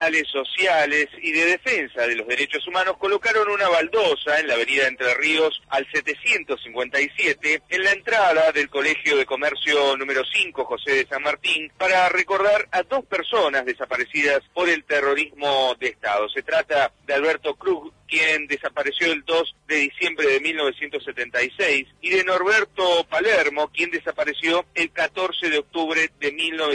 sociales y de defensa de los derechos humanos colocaron una baldosa en la avenida Entre Ríos al 757 en la entrada del Colegio de Comercio número 5 José de San Martín para recordar a 2 personas desaparecidas por el terrorismo de Estado. Se trata de Alberto Cruz, quien desapareció el 2 de diciembre de 1976, y de Norberto Palermo, quien desapareció el 14 de octubre de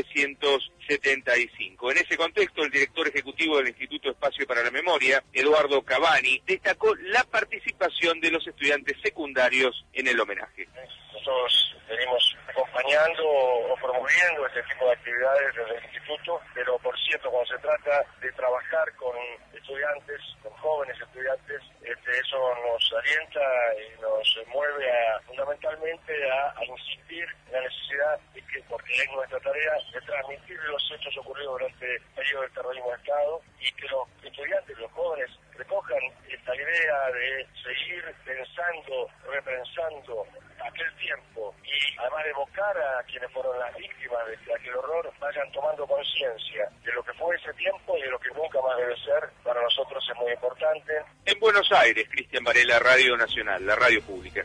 1975. En ese contexto, el director ejecutivo del Instituto Espacio para la Memoria, Eduardo Cavani, destacó la participación de los estudiantes secundarios en el homenaje. Nosotros venimos acompañando o promoviendo este tipo de actividades desde el instituto, pero por cierto, cuando se trata de trabajar con estudiantes, con jóvenes estudiantes, eso nos alienta y nos mueve fundamentalmente a insistir en la necesidad de que, porque es nuestra tarea, de transmitir los hechos ocurridos durante el periodo del terrorismo de Estado, y que los estudiantes, los jóvenes, recojan esta idea de seguir pensando, repensando aquel tiempo, y además de evocar a quienes fueron las víctimas de aquel horror, vayan tomando conciencia de lo que fue ese tiempo y de lo que nunca más debe ser. Para nosotros es muy importante. En Buenos Aires, Cristian Varela, Radio Nacional, la radio pública.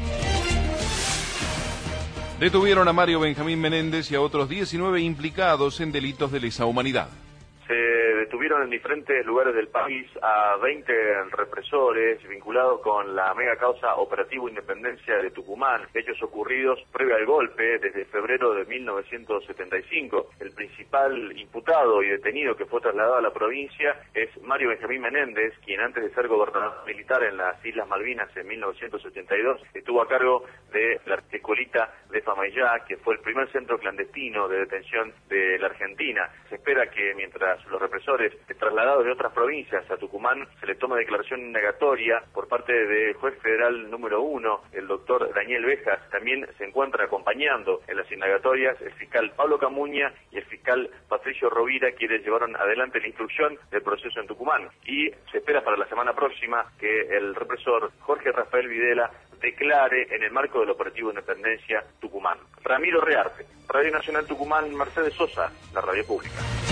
Detuvieron a Mario Benjamín Menéndez y a otros 19 implicados en delitos de lesa humanidad. Se detuvieron en diferentes lugares del país a 20 represores vinculados con la mega causa Operativo Independencia de Tucumán, hechos ocurridos previo al golpe desde febrero de 1975. El principal imputado y detenido que fue trasladado a la provincia es Mario Benjamín Menéndez, quien antes de ser gobernador militar en las Islas Malvinas en 1982 estuvo a cargo de la escuelita de Famaillá, que fue el primer centro clandestino de detención de la Argentina. Se espera que mientras los represores trasladados de otras provincias a Tucumán se le toma declaración indagatoria por parte del juez federal número 1, el doctor Daniel Bejas. También se encuentran acompañando en las indagatorias el fiscal Pablo Camuña y el fiscal Patricio Rovira, quienes llevaron adelante la instrucción del proceso en Tucumán. Y se espera para la semana próxima que el represor Jorge Rafael Videla declare en el marco del Operativo Independencia Tucumán. Ramiro Rearte, Radio Nacional Tucumán, Mercedes Sosa, la radio pública.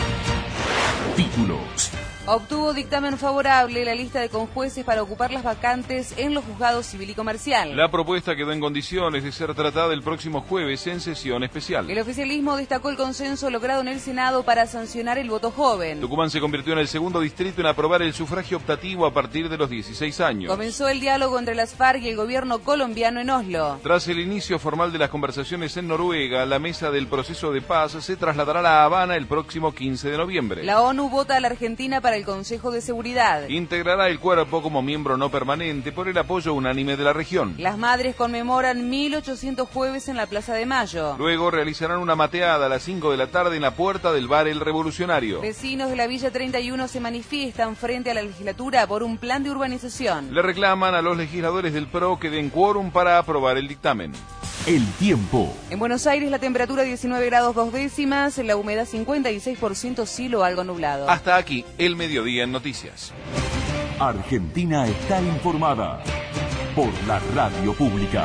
Títulos. Obtuvo dictamen favorable la lista de conjueces para ocupar las vacantes en los juzgados civil y comercial. La propuesta quedó en condiciones de ser tratada el próximo jueves en sesión especial. El oficialismo destacó el consenso logrado en el Senado para sancionar el voto joven. Tucumán se convirtió en el segundo distrito en aprobar el sufragio optativo a partir de los 16 años. Comenzó el diálogo entre las FARC y el gobierno colombiano en Oslo. Tras el inicio formal de las conversaciones en Noruega, la mesa del proceso de paz se trasladará a La Habana el próximo 15 de noviembre. La ONU vota a la Argentina para el Consejo de Seguridad. Integrará el cuerpo como miembro no permanente por el apoyo unánime de la región. Las madres conmemoran 1800 jueves en la Plaza de Mayo. Luego realizarán una mateada a las 5 de la tarde en la puerta del bar El Revolucionario. Vecinos de la Villa 31 se manifiestan frente a la legislatura por un plan de urbanización. Le reclaman a los legisladores del PRO que den quórum para aprobar el dictamen. El tiempo. En Buenos Aires la temperatura 19 grados 2 décimas, la humedad 56%, cielo algo nublado. Hasta aquí el mediodía en noticias. Argentina está informada por la radio pública.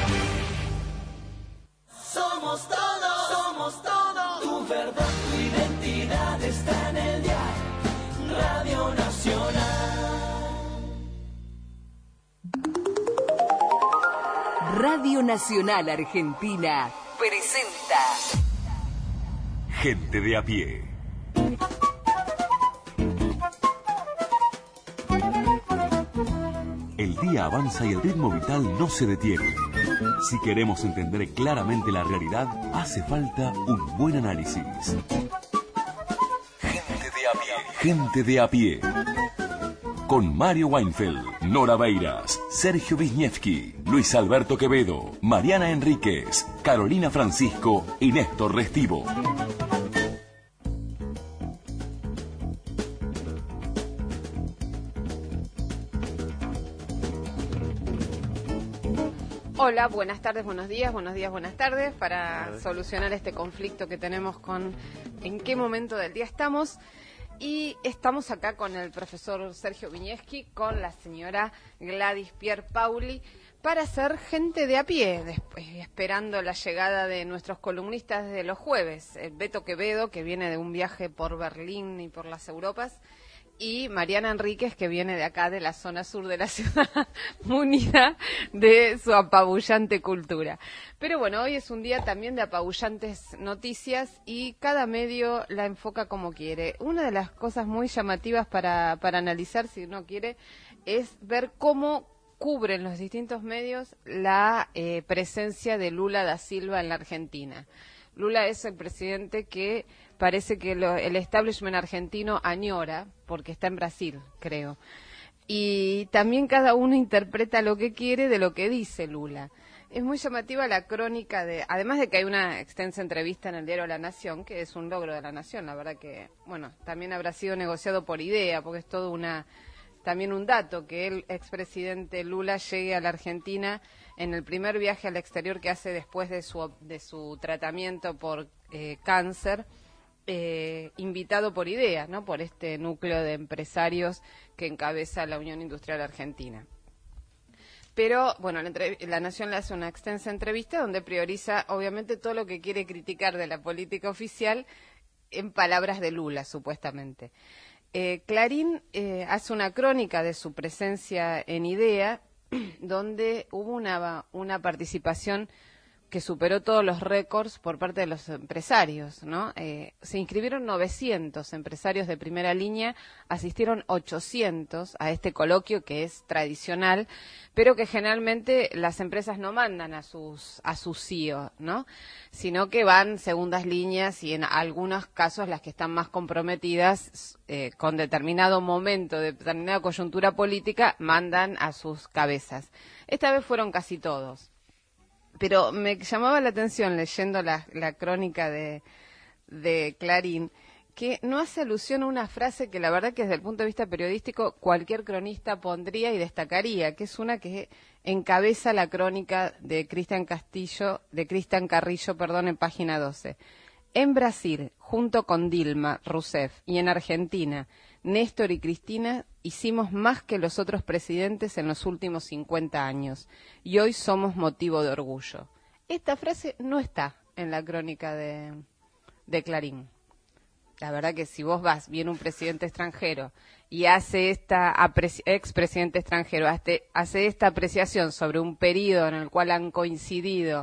Somos todo, tu verdad, tu identidad está en el dial, Radio Nacional. Radio Nacional Argentina presenta Gente de a pie. El día avanza y el ritmo vital no se detiene. Si queremos entender claramente la realidad, hace falta un buen análisis. Gente de a pie. Gente de a pie. Con Mario Weinfeld, Nora Beiras, Sergio Wisniewski, Luis Alberto Quevedo, Mariana Enríquez, Carolina Francisco y Néstor Restivo. Hola, buenas tardes, buenos días, buenas tardes, para solucionar este conflicto que tenemos con en qué momento del día estamos. Y estamos acá con el profesor Sergio Viñeski, con la señora Gladys Pierpaoli, para ser gente de a pie, después, esperando la llegada de nuestros columnistas de los jueves, el Beto Quevedo, que viene de un viaje por Berlín y por las Europas, y Mariana Enríquez, que viene de acá, de la zona sur de la ciudad, munida de su apabullante cultura. Pero bueno, hoy es un día también de apabullantes noticias y cada medio la enfoca como quiere. Una de las cosas muy llamativas para analizar, si uno quiere, es ver cómo cubren los distintos medios la presencia de Lula da Silva en la Argentina. Lula es el presidente que parece que el establishment argentino añora, porque está en Brasil, creo. Y también cada uno interpreta lo que quiere de lo que dice Lula. Es muy llamativa la crónica además de que hay una extensa entrevista en el diario La Nación, que es un logro de La Nación, la verdad que, bueno, también habrá sido negociado por idea, porque es todo también un dato que el expresidente Lula llegue a la Argentina en el primer viaje al exterior que hace después de su tratamiento por cáncer, invitado por IDEA, ¿no? Por este núcleo de empresarios que encabeza la Unión Industrial Argentina. Pero, bueno, la Nación le hace una extensa entrevista donde prioriza, obviamente, todo lo que quiere criticar de la política oficial en palabras de Lula, supuestamente. Clarín hace una crónica de su presencia en IDEA, donde hubo una participación que superó todos los récords por parte de los empresarios, ¿no? Se inscribieron 900 empresarios de primera línea, asistieron 800 a este coloquio que es tradicional, pero que generalmente las empresas no mandan a sus CEO, ¿no? Sino que van segundas líneas y en algunos casos las que están más comprometidas con determinado momento, determinada coyuntura política, mandan a sus cabezas. Esta vez fueron casi todos. Pero me llamaba la atención, leyendo la crónica de Clarín, que no hace alusión a una frase que la verdad que desde el punto de vista periodístico cualquier cronista pondría y destacaría, que es una que encabeza la crónica de Cristian Carrillo, en página 12. En Brasil, junto con Dilma Rousseff, y en Argentina, Néstor y Cristina, hicimos más que los otros presidentes en los últimos 50 años, y hoy somos motivo de orgullo. Esta frase no está en la crónica de Clarín. La verdad que si vos viene un presidente extranjero y hace expresidente extranjero, hace esta apreciación sobre un periodo en el cual han coincidido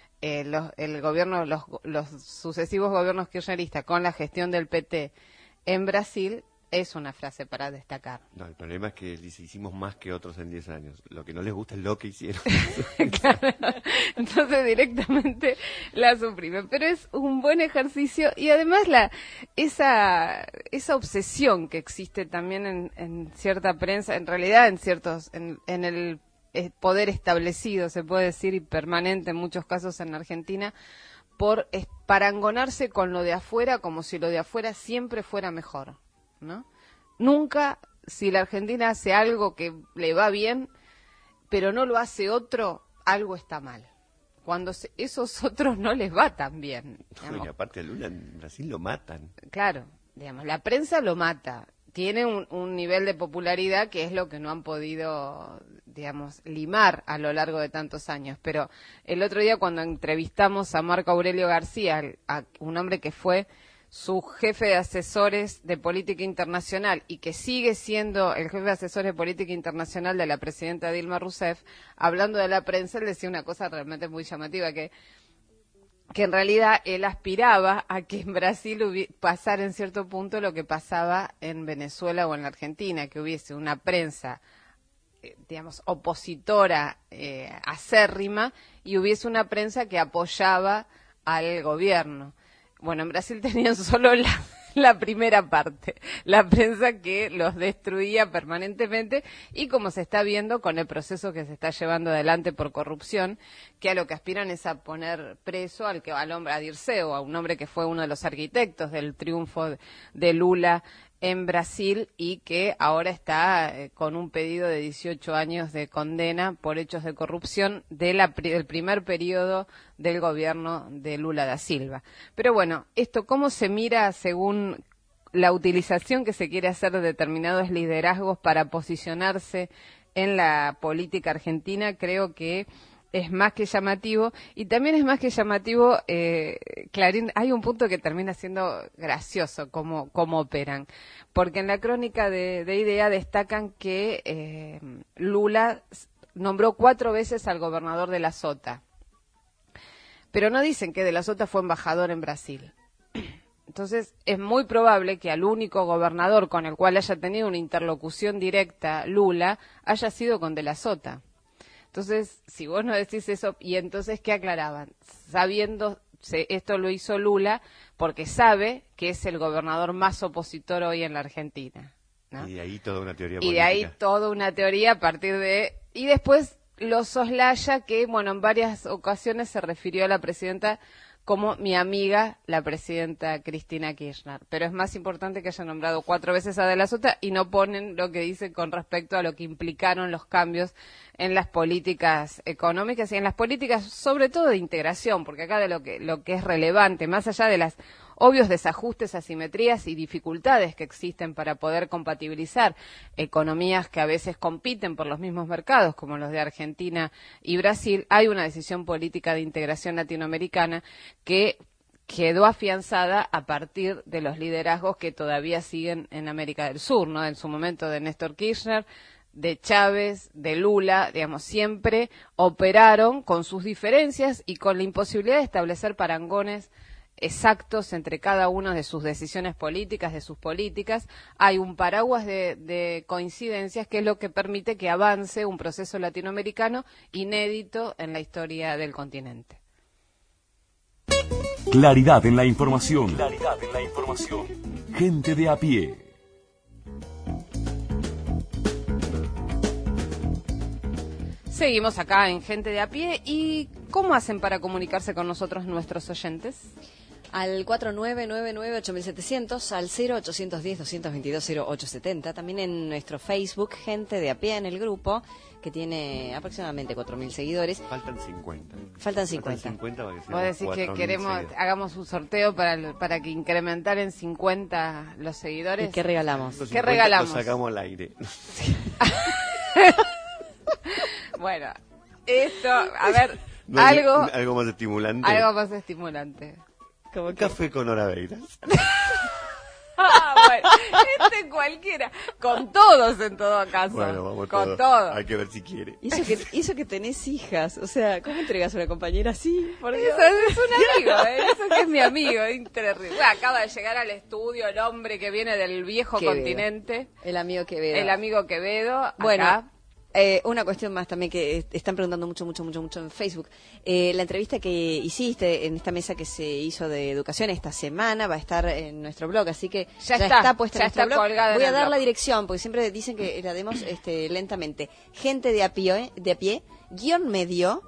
los sucesivos gobiernos kirchneristas con la gestión del PT en Brasil, es una frase para destacar. No, el problema es que hicimos más que otros en 10 años. Lo que no les gusta es lo que hicieron. Claro. Entonces directamente la suprimen. Pero es un buen ejercicio y además esa obsesión que existe también en cierta prensa, en realidad en el poder establecido, se puede decir, y permanente en muchos casos en Argentina, por parangonarse con lo de afuera como si lo de afuera siempre fuera mejor, ¿no? Nunca, si la Argentina hace algo que le va bien, pero no lo hace otro, algo está mal. Cuando esos otros no les va tan bien. Y aparte a Lula en Brasil lo matan. Claro, la prensa lo mata. Tiene un nivel de popularidad que es lo que no han podido, limar a lo largo de tantos años. Pero el otro día cuando entrevistamos a Marco Aurelio García, a un hombre que fue su jefe de asesores de política internacional y que sigue siendo el jefe de asesores de política internacional de la presidenta Dilma Rousseff, hablando de la prensa, él decía una cosa realmente muy llamativa, que en realidad él aspiraba a que en Brasil pasara en cierto punto lo que pasaba en Venezuela o en la Argentina, que hubiese una prensa, opositora, acérrima, y hubiese una prensa que apoyaba al gobierno. Bueno, en Brasil tenían solo la primera parte, la prensa que los destruía permanentemente, y como se está viendo con el proceso que se está llevando adelante por corrupción, que a lo que aspiran es a poner preso al hombre, a Dirceu, a un hombre que fue uno de los arquitectos del triunfo de Lula en Brasil y que ahora está con un pedido de 18 años de condena por hechos de corrupción del primer periodo del gobierno de Lula da Silva. Pero bueno, esto cómo se mira según la utilización que se quiere hacer de determinados liderazgos para posicionarse en la política argentina, creo que es más que llamativo. Y también es más que llamativo, Clarín, hay un punto que termina siendo gracioso, cómo operan. Porque en la crónica de IDEA destacan que Lula nombró 4 veces al gobernador de la Sota. Pero no dicen que de la Sota fue embajador en Brasil. Entonces, es muy probable que al único gobernador con el cual haya tenido una interlocución directa Lula haya sido con de la Sota. Entonces, si vos no decís eso, ¿y entonces qué aclaraban? Sabiendo, esto lo hizo Lula porque sabe que es el gobernador más opositor hoy en la Argentina, ¿no? Y de ahí toda una teoría Y política. de ahí toda una teoría a partir de... Y después lo soslaya que, bueno, en varias ocasiones se refirió a la presidenta como mi amiga, la presidenta Cristina Kirchner. Pero es más importante que haya nombrado 4 veces a De la Sota y no ponen lo que dicen con respecto a lo que implicaron los cambios en las políticas económicas y en las políticas, sobre todo de integración, porque acá de lo que es relevante, más allá de las obvios desajustes, asimetrías y dificultades que existen para poder compatibilizar economías que a veces compiten por los mismos mercados, como los de Argentina y Brasil, hay una decisión política de integración latinoamericana que quedó afianzada a partir de los liderazgos que todavía siguen en América del Sur, ¿no? En su momento de Néstor Kirchner, de Chávez, de Lula, digamos, siempre operaron con sus diferencias y con la imposibilidad de establecer parangones exactos entre cada una de sus decisiones políticas, de sus políticas. Hay un paraguas de coincidencias que es lo que permite que avance un proceso latinoamericano inédito en la historia del continente. Claridad en la información. Gente de a pie. Seguimos acá en Gente de a Pie. ¿Y cómo hacen para comunicarse con nosotros nuestros oyentes? Al 4999-8700, al 0810-222-0870, también en nuestro Facebook, Gente de a Pie, en el grupo, que tiene aproximadamente 4.000 seguidores. Faltan 50. Faltan 50. 50 para que Vos decís que queremos, hagamos un sorteo para que incrementar en 50 los seguidores. ¿Y qué regalamos? ¿Qué regalamos? Lo sacamos al aire. Bueno, esto, a ver, No, algo más estimulante. Algo más estimulante. Como un café con Oraveiras. Bueno, cualquiera. Con todos en todo caso. Bueno, vamos con todos. Hay que ver si quiere. Y eso que tenés hijas, o sea, ¿cómo entregas a una compañera así? Por Dios. Eso es un amigo, eso que es mi amigo, terrible. Acaba de llegar al estudio el hombre que viene del viejo Quevedo. Continente. El amigo Quevedo. El amigo Quevedo. Bueno. Acá. Una cuestión más también que están preguntando mucho en Facebook. La entrevista que hiciste en esta mesa que se hizo de educación esta semana va a estar en nuestro blog, así que ya está puesta en nuestro blog. Voy a dar la dirección, porque siempre dicen que la demos lentamente. Gente de a pie, guión medio,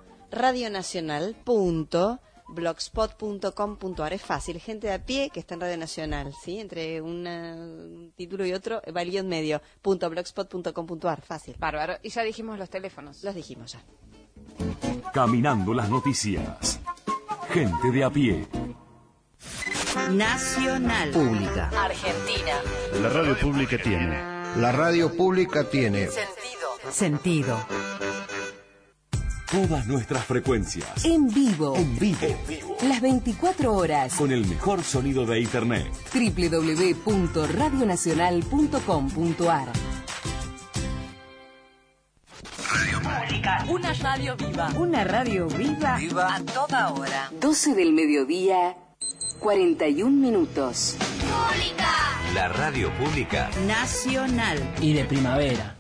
radionacional.blogspot.com.ar. Es fácil, gente de a pie que está en Radio Nacional, ¿sí? Entre un título y otro va el guión medio, .blogspot.com.ar, fácil. Bárbaro. Y ya dijimos los teléfonos. Los dijimos ya. Caminando las noticias. Gente de a pie. Nacional. Pública. Argentina. La radio pública tiene. La radio pública tiene. Sentido. Todas nuestras frecuencias. En vivo. Las 24 horas. Con el mejor sonido de Internet. www.radionacional.com.ar. Radio Pública. Una radio viva. Una radio viva. A toda hora. 12 del mediodía, 41 minutos. Pública. La radio pública. Nacional. Y de primavera.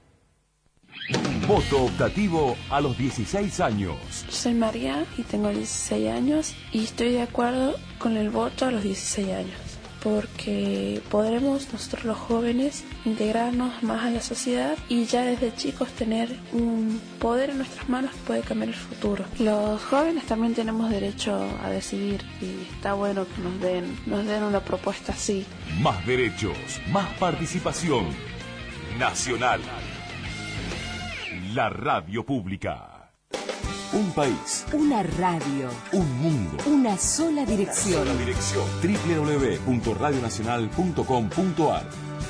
Voto optativo a los 16 años. Soy María y tengo 16 años y estoy de acuerdo con el voto a los 16 años porque podremos nosotros los jóvenes integrarnos más a la sociedad y ya desde chicos tener un poder en nuestras manos que puede cambiar el futuro. Los jóvenes también tenemos derecho a decidir y está bueno que nos den una propuesta así. Más derechos, más participación. Nacional. La radio pública. Un país. Una radio. Un mundo. Una sola dirección. www.radionacional.com.ar.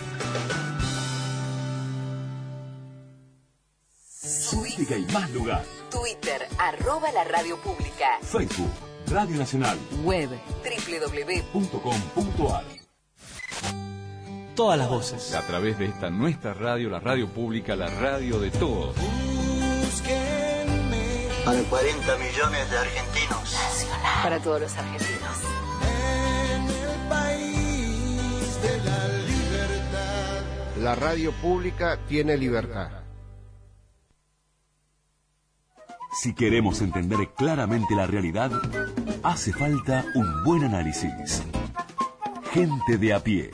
Música y más lugar. Twitter, @la radio pública. Facebook, Radio Nacional. Web, www.com.ar. Todas las voces. A través de esta nuestra radio, la radio pública, la radio de todos. Para 40 millones de argentinos. Nacional. Para todos los argentinos. En el país de la libertad. La radio pública tiene libertad. Si queremos entender claramente la realidad, hace falta un buen análisis. Gente de a pie.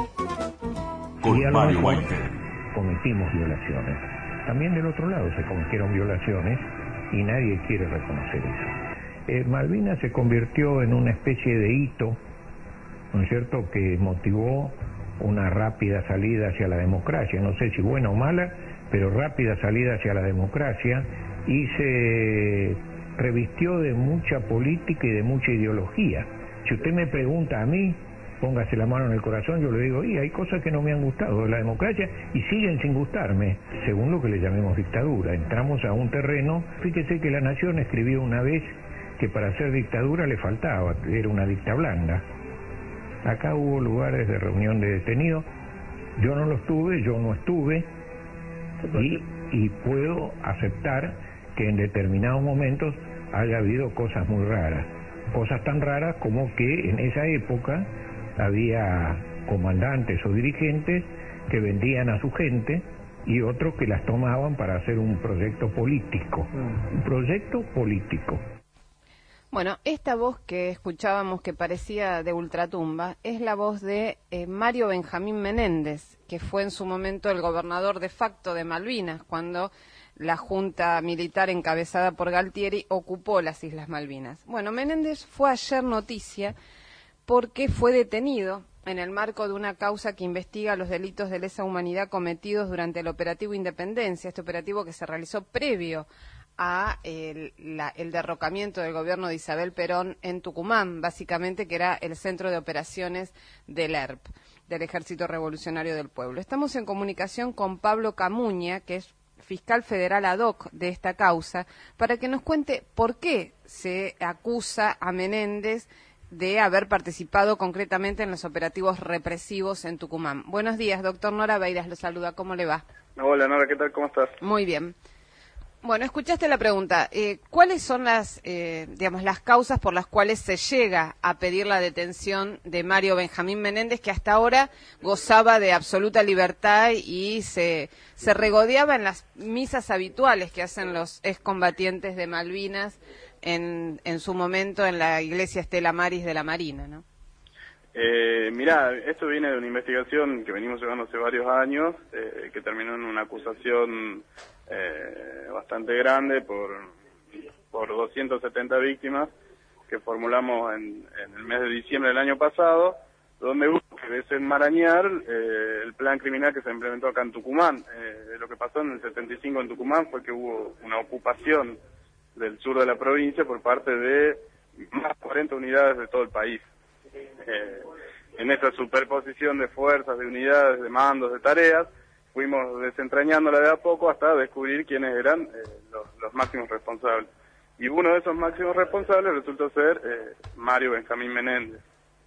Con Mario Weinfeld. Cometimos violaciones. También del otro lado se cometieron violaciones y nadie quiere reconocer eso. Malvinas se convirtió en una especie de hito, ¿no es cierto?, que motivó una rápida salida hacia la democracia, no sé si buena o mala, pero rápida salida hacia la democracia, y se revistió de mucha política y de mucha ideología. Si usted me pregunta a mí, póngase la mano en el corazón, yo le digo, hay cosas que no me han gustado de la democracia y siguen sin gustarme, según lo que le llamemos dictadura. Entramos a un terreno, fíjese que La Nación escribió una vez que para hacer dictadura le faltaba, era una dicta blanda. Acá hubo lugares de reunión de detenidos, yo no los tuve, yo no estuve, y puedo aceptar que en determinados momentos haya habido cosas muy raras, cosas tan raras como que en esa época había comandantes o dirigentes que vendían a su gente y otros que las tomaban para hacer un proyecto político. Un proyecto político. Bueno, esta voz que escuchábamos que parecía de ultratumba es la voz de Mario Benjamín Menéndez, que fue en su momento el gobernador de facto de Malvinas, cuando la junta militar encabezada por Galtieri ocupó las Islas Malvinas. Bueno, Menéndez fue ayer noticia porque fue detenido en el marco de una causa que investiga los delitos de lesa humanidad cometidos durante el operativo Independencia, este operativo que se realizó previo a el derrocamiento del gobierno de Isabel Perón en Tucumán, básicamente, que era el centro de operaciones del ERP, del Ejército Revolucionario del Pueblo. Estamos en comunicación con Pablo Camuña, que es fiscal federal ad hoc de esta causa, para que nos cuente por qué se acusa a Menéndez de haber participado concretamente en los operativos represivos en Tucumán. Buenos días, doctor. Nora Beiras lo saluda. ¿Cómo le va? Hola, Nora, ¿qué tal? ¿Cómo estás? Muy bien. Bueno, escuchaste la pregunta. ¿Cuáles son las causas por las cuales se llega a pedir la detención de Mario Benjamín Menéndez, que hasta ahora gozaba de absoluta libertad y se regodeaba en las misas habituales que hacen los excombatientes de Malvinas en su momento en la iglesia Estela Maris de la Marina, ¿no? Mirá, esto viene de una investigación que venimos llevando hace varios años, que terminó en una acusación bastante grande por 270 víctimas que formulamos en el mes de diciembre del año pasado, donde hubo que desenmarañar el plan criminal que se implementó acá en Tucumán. Lo que pasó en el 75 en Tucumán fue que hubo una ocupación del sur de la provincia por parte de más de 40 unidades de todo el país. En esa superposición de fuerzas, de unidades, de mandos, de tareas, fuimos desentrañándola de a poco hasta descubrir quiénes eran los máximos responsables. Y uno de esos máximos responsables resultó ser Mario Benjamín Menéndez.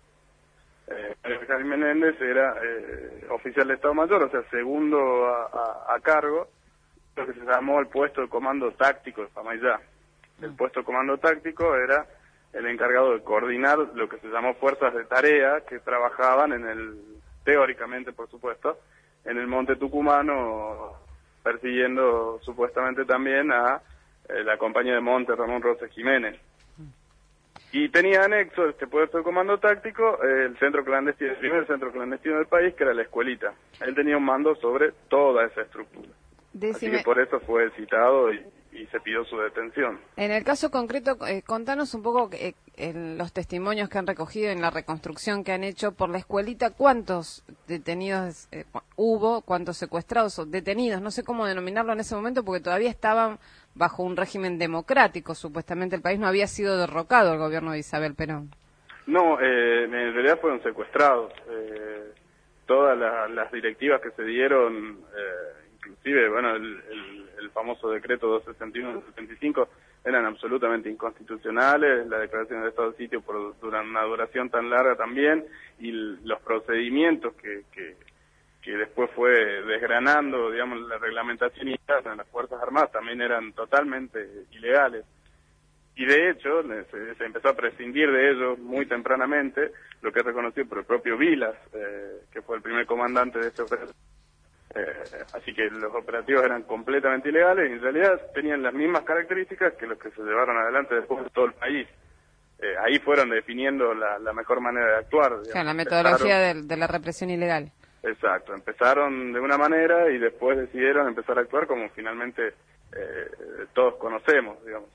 Mario Benjamín Menéndez era oficial de Estado Mayor, o sea, segundo a cargo, lo que se llamó el puesto de comando táctico de Famayá. El puesto de comando táctico era el encargado de coordinar lo que se llamó fuerzas de tarea que trabajaban teóricamente, por supuesto, en el monte tucumano, persiguiendo supuestamente también a la compañía de monte Ramón Rosa Jiménez. Y tenía anexo este puesto de comando táctico el centro clandestino, el primer centro clandestino del país, que era la escuelita. Él tenía un mando sobre toda esa estructura. Así que por eso fue citado y se pidió su detención. En el caso concreto, contanos un poco en los testimonios que han recogido, en la reconstrucción que han hecho por la escuelita, ¿cuántos detenidos hubo? ¿Cuántos secuestrados o detenidos? No sé cómo denominarlo en ese momento porque todavía estaban bajo un régimen democrático. Supuestamente el país no había sido derrocado el gobierno de Isabel Perón. No, en realidad fueron secuestrados. Todas las directivas que se dieron, inclusive, bueno, el famoso decreto 261 del 75, eran absolutamente inconstitucionales, la declaración de estado de sitio durante una duración tan larga también, y los procedimientos que después fue desgranando, digamos, la reglamentación interna en las Fuerzas Armadas también eran totalmente ilegales. Y de hecho, se empezó a prescindir de ellos muy tempranamente, lo que es reconocido por el propio Vilas, que fue el primer comandante de este operativo. Así que los operativos eran completamente ilegales y en realidad tenían las mismas características que los que se llevaron adelante después de todo el país. Ahí fueron definiendo la mejor manera de actuar. Digamos. O sea, la metodología de la represión ilegal. Exacto, empezaron de una manera y después decidieron empezar a actuar como finalmente todos conocemos, digamos.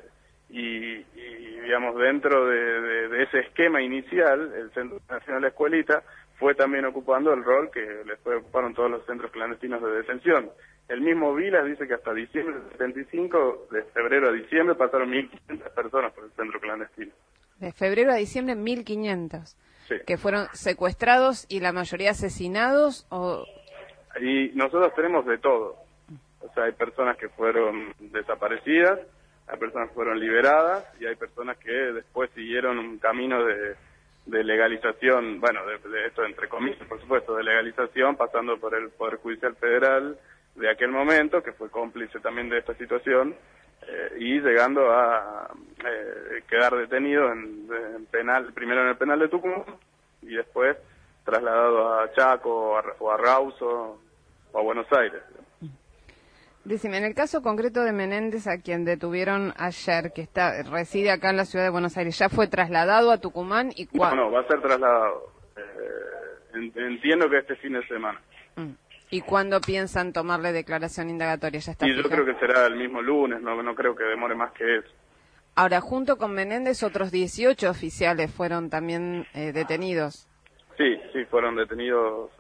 Y digamos, dentro de ese esquema inicial, el Centro Nacional de Escuelita fue también ocupando el rol que después ocuparon todos los centros clandestinos de detención. El mismo Vilas dice que hasta diciembre del 75, de febrero a diciembre, pasaron 1.500 personas por el centro clandestino. De febrero a diciembre, 1.500. Sí. Que fueron secuestrados y la mayoría asesinados o... Y nosotros tenemos de todo. O sea, hay personas que fueron desaparecidas, hay personas que fueron liberadas y hay personas que después siguieron un camino de legalización, bueno, de esto entre comillas, por supuesto, de legalización, pasando por el Poder Judicial Federal de aquel momento, que fue cómplice también de esta situación, y llegando a quedar detenido en penal, primero en el penal de Tucumán y después trasladado a Chaco o a Rawson o a Buenos Aires. Decime, en el caso concreto de Menéndez, a quien detuvieron ayer, que reside acá en la ciudad de Buenos Aires, ¿ya fue trasladado a Tucumán y cuándo? No, va a ser trasladado. Entiendo que este fin de semana. ¿Y cuándo piensan tomarle declaración indagatoria? ¿Ya está Y yo creo que será el mismo lunes, no creo que demore más que eso. Ahora, junto con Menéndez, otros 18 oficiales fueron también detenidos. Sí, fueron detenidos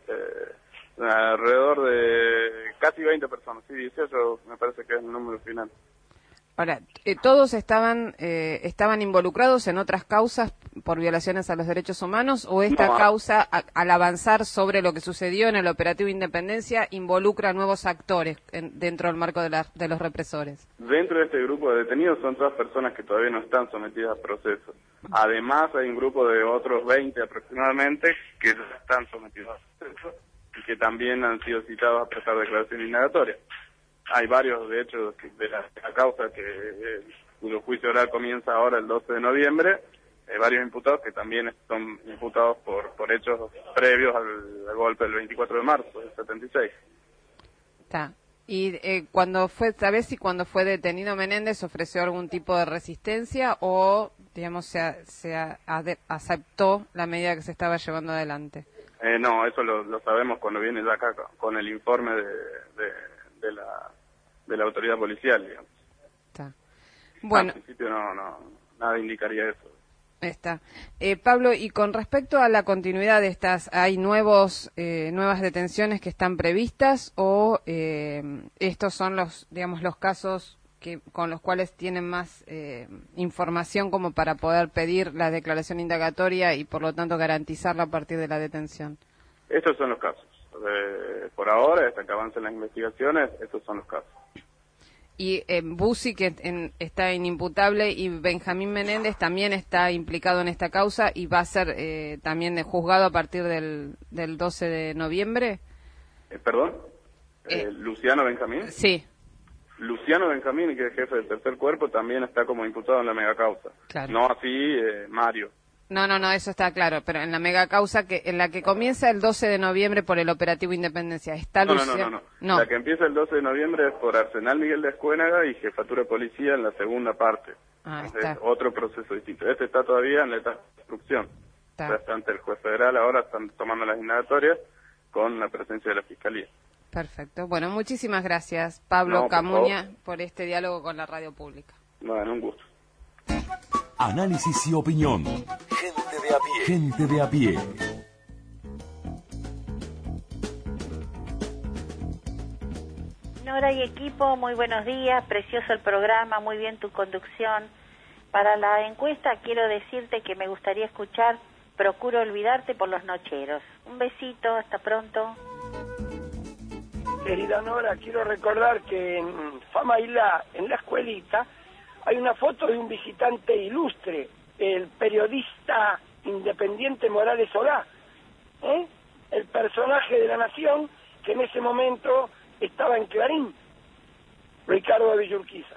alrededor de casi 20 personas. Sí, 18 me parece que es el número final. Ahora, ¿todos estaban involucrados en otras causas por violaciones a los derechos humanos o esta causa, al avanzar sobre lo que sucedió en el operativo Independencia, involucra a nuevos actores dentro del marco de los represores? Dentro de este grupo de detenidos son todas personas que todavía no están sometidas a proceso. Además, hay un grupo de otros 20 aproximadamente que ya están sometidos a proceso y que también han sido citados a prestar declaración indagatoria. Hay varios, de hecho, de la causa cuyo juicio oral comienza ahora el 12 de noviembre, varios imputados que también son imputados por hechos previos al golpe del 24 de marzo del 76. Está. ¿Y sabés si cuando fue detenido Menéndez ofreció algún tipo de resistencia o, digamos, se aceptó la medida que se estaba llevando adelante? No, eso lo sabemos cuando viene ya acá con el informe de la autoridad policial, digamos. Está. Bueno. Al principio nada indicaría eso. Está. Pablo, y con respecto a la continuidad de estas, ¿hay nuevas detenciones que están previstas o estos son los casos con los cuales tienen más información como para poder pedir la declaración indagatoria y por lo tanto garantizarla a partir de la detención? Estos son los casos. Por ahora, hasta que avancen las investigaciones, estos son los casos. Y Bussi, que está inimputable, y Benjamín Menéndez también está implicado en esta causa y va a ser también juzgado a partir del 12 de noviembre. ¿Perdón? ¿Luciano Benjamín? Sí. Luciano Benjamín, que es jefe del tercer cuerpo, también está como imputado en la megacausa. Claro. No así Mario. No, eso está claro, pero en la megacausa en la que comienza el 12 de noviembre por el operativo Independencia, ¿está Luciano? No. La que empieza el 12 de noviembre es por Arsenal Miguel de Escuénaga y Jefatura de Policía en la segunda parte. Está. Es otro proceso distinto. Este está todavía en la etapa de instrucción. Está ante el juez federal, ahora están tomando las indagatorias con la presencia de la Fiscalía. Perfecto. Bueno, muchísimas gracias, Pablo Camuña, por este diálogo con la radio pública. Bueno, un gusto. Análisis y opinión. Gente de a pie. Gente de a pie. Nora y equipo, muy buenos días, precioso el programa, muy bien tu conducción. Para la encuesta quiero decirte que me gustaría escuchar Procuro olvidarte por los nocheros. Un besito, hasta pronto. Querida Nora, quiero recordar que en Fama Isla, en la escuelita, hay una foto de un visitante ilustre, el periodista independiente Morales Solá, el personaje de La Nación que en ese momento estaba en Clarín, Ricardo de Villurquiza.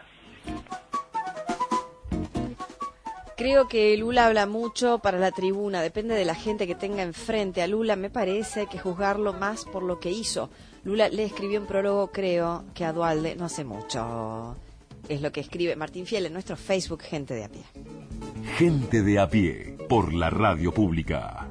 Creo que Lula habla mucho para la tribuna, depende de la gente que tenga enfrente. A Lula me parece que juzgarlo más por lo que hizo. Lula le escribió un prólogo, creo, que a Duhalde no hace mucho. Es lo que escribe Martín Fiel en nuestro Facebook, Gente de a Pie. Gente de a Pie, por la radio pública.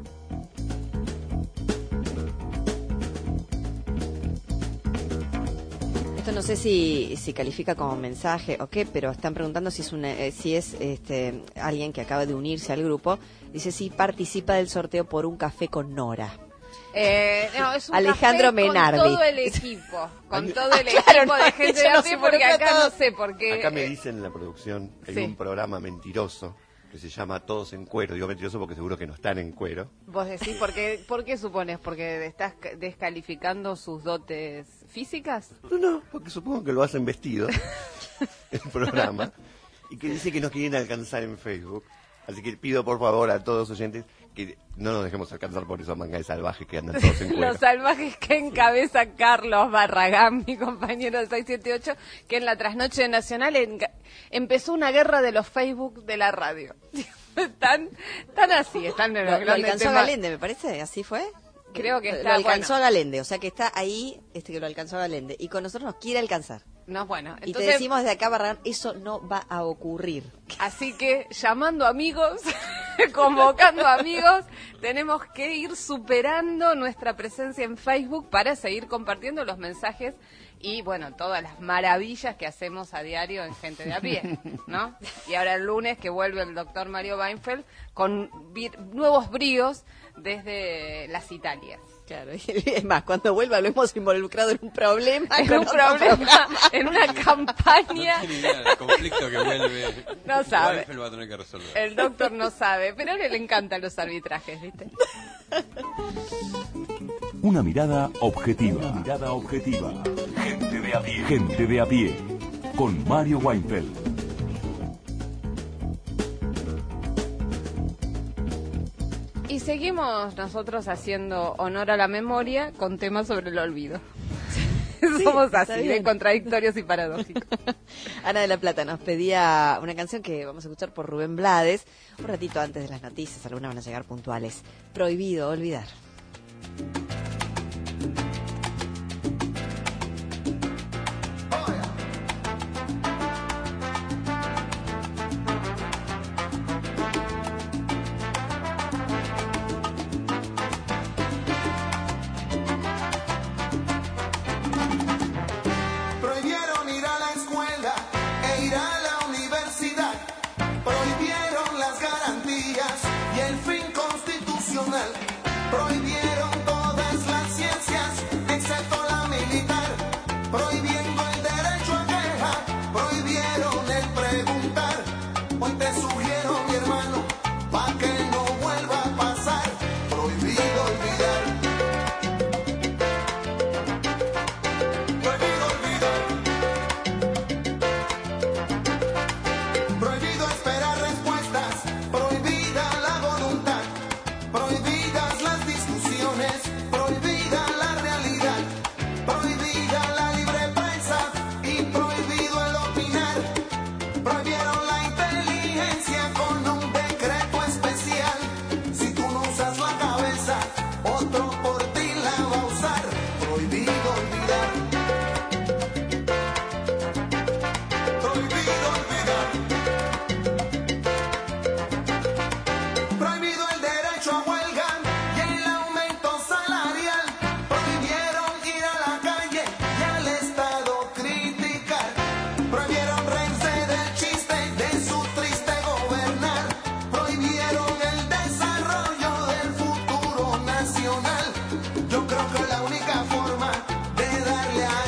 Esto no sé si califica como mensaje o qué, pero están preguntando si es alguien que acaba de unirse al grupo. Dice si participa del sorteo por un café con Nora. No, es un Alejandro café Menardi. Con todo el equipo, con todo el equipo de Gente de a Pie, porque acá no sé por qué. Acá me dicen en la producción que sí. hay un programa mentiroso que se llama Todos en Cuero. Digo mentiroso porque seguro que no están en cuero. Vos decís, ¿por qué supones? ¿Porque estás descalificando sus dotes físicas? No, porque supongo que lo hacen vestido, el programa, y que dice que nos quieren alcanzar en Facebook. Así que pido por favor a todos los oyentes que no nos dejemos alcanzar por esos mangas de salvajes que andan todos en cuero. Los salvajes que encabeza Carlos Barragán, mi compañero de 678, que en la trasnoche nacional empezó una guerra de los Facebook de la radio. Están así, están en lo alcanzó Galende, me parece, ¿así fue? Creo que está, lo alcanzó a Galende, o sea que está ahí, que lo alcanzó a Galende, y con nosotros nos quiere alcanzar. No, bueno, entonces, y te decimos de acá, Barragán, eso no va a ocurrir. Así que llamando amigos, convocando amigos, tenemos que ir superando nuestra presencia en Facebook para seguir compartiendo los mensajes y, bueno, todas las maravillas que hacemos a diario en Gente de a Pie, ¿no? Y ahora el lunes que vuelve el doctor Mario Weinfeld con nuevos bríos desde las Italias. Claro, es más, cuando vuelva lo hemos involucrado en un problema. En una campaña. No tiene idea del conflicto que vuelve. No sabe. Va a tener que resolver. El doctor no sabe, pero a él le encantan los arbitrajes, ¿viste? Una mirada objetiva. Una mirada objetiva. Gente de a Pie. Gente de a Pie. Con Mario Weinfeld. Y seguimos nosotros haciendo honor a la memoria con temas sobre el olvido. Sí, somos así, de contradictorios y paradójicos. Ana de la Plata nos pedía una canción que vamos a escuchar por Rubén Blades un ratito antes de las noticias, algunas van a llegar puntuales. Prohibido olvidar. Prohibieron todas las ciencias, excepto la militar, prohibiendo el derecho a queja, prohibieron el preguntar. Hoy te sugiero, mi hermano, pa' que no vuelva a pasar, prohibido olvidar. Prohibido olvidar. Prohibido esperar respuestas, prohibida la voluntad, prohibidas las discusiones, prohibida la realidad, prohibida la libre prensa y prohibido el opinar. Prohibieron la inteligencia con un decreto especial. Si tú no usas la cabeza, otro por ti la va a usar. Prohibido olvidar. Prohibido olvidar. Prohibido el derecho a huelga y el aumento salarial. Prohibieron ir a la calle y al Estado criticar. Prohibieron reírse del chiste de su triste gobernar. Prohibieron el desarrollo del futuro nacional. Yo creo que la única forma de darle a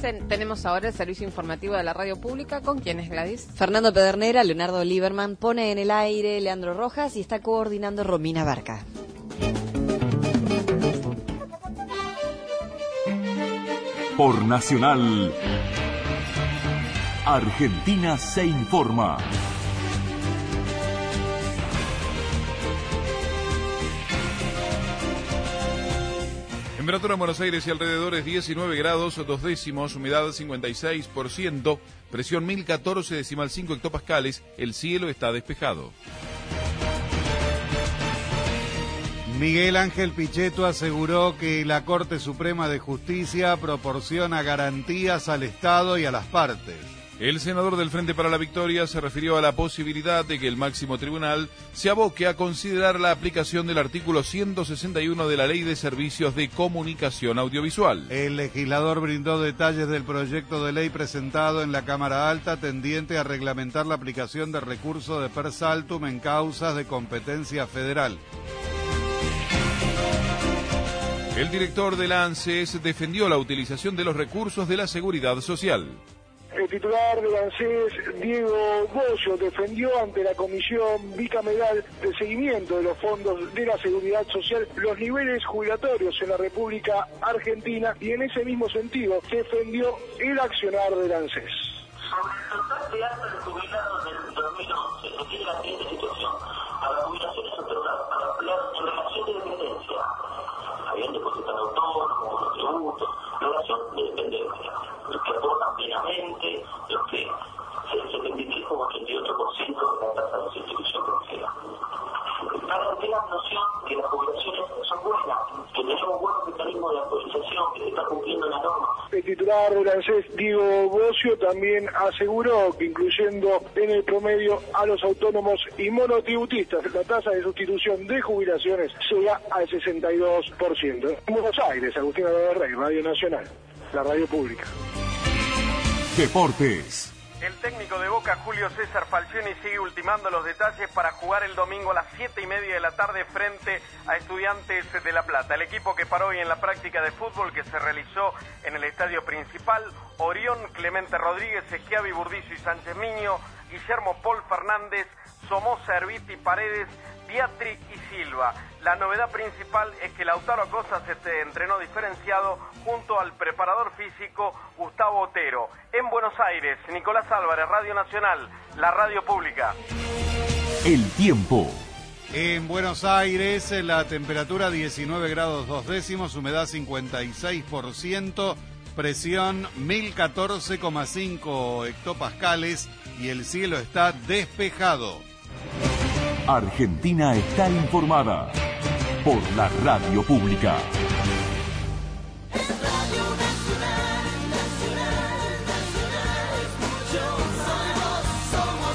tenemos ahora el servicio informativo de la radio pública. ¿Con quién es, Gladys? Fernando Pedernera, Leonardo Lieberman, pone en el aire Leandro Rojas y está coordinando Romina Barca. Por Nacional, Argentina se informa. Temperatura en Buenos Aires y alrededores 19 grados, 2 décimos, humedad 56%, presión 1014,5 hectopascales, el cielo está despejado. Miguel Ángel Pichetto aseguró que la Corte Suprema de Justicia proporciona garantías al Estado y a las partes. El senador del Frente para la Victoria se refirió a la posibilidad de que el máximo tribunal se aboque a considerar la aplicación del artículo 161 de la Ley de Servicios de Comunicación Audiovisual. El legislador brindó detalles del proyecto de ley presentado en la Cámara Alta tendiente a reglamentar la aplicación de recursos de per saltum en causas de competencia federal. El director del ANSES defendió la utilización de los recursos de la Seguridad Social. El titular del ANSES, Diego Bocio, defendió ante la Comisión Bicameral de Seguimiento de los Fondos de la Seguridad Social los niveles jubilatorios en la República Argentina y en ese mismo sentido defendió el accionar del ANSES. Sobre el total de actas de jubilados del 2011, se tiene la siguiente situación. A las jubilaciones otorgadas en relación de dependencia, habían depositado autónomos, los tributos, relación de dependencia. Los que aportan plenamente, los que el 73,88% de la tasa de sustitución financiera. Para que la noción que las jubilaciones son buenas, que tenemos buenos mecanismos de actualización, que se está cumpliendo la norma. El titular del ANSES, Diego Bocio, también aseguró que incluyendo en el promedio a los autónomos y monotributistas, la tasa de sustitución de jubilaciones llega al 62%. En Buenos Aires, Agustina Rey, Radio Nacional, la radio pública. Deportes. El técnico de Boca, Julio César Falcioni, sigue ultimando los detalles para jugar el domingo a las 7:30 de la tarde frente a Estudiantes de La Plata. El equipo que paró hoy en la práctica de fútbol que se realizó en el estadio principal, Orión, Clemente Rodríguez, Schiavi, Burdizo y Sánchez Miño, Guillermo Paul Fernández, Somoza, Erviti, Paredes, Piatri y Silva. La novedad principal es que Lautaro Acosta se entrenó diferenciado junto al preparador físico Gustavo Otero. En Buenos Aires, Nicolás Álvarez, Radio Nacional, la radio pública. El tiempo. En Buenos Aires, la temperatura 19 grados 2 décimos, humedad 56%, presión 1014,5 hectopascales y el cielo está despejado. Argentina está informada por la radio pública. Somos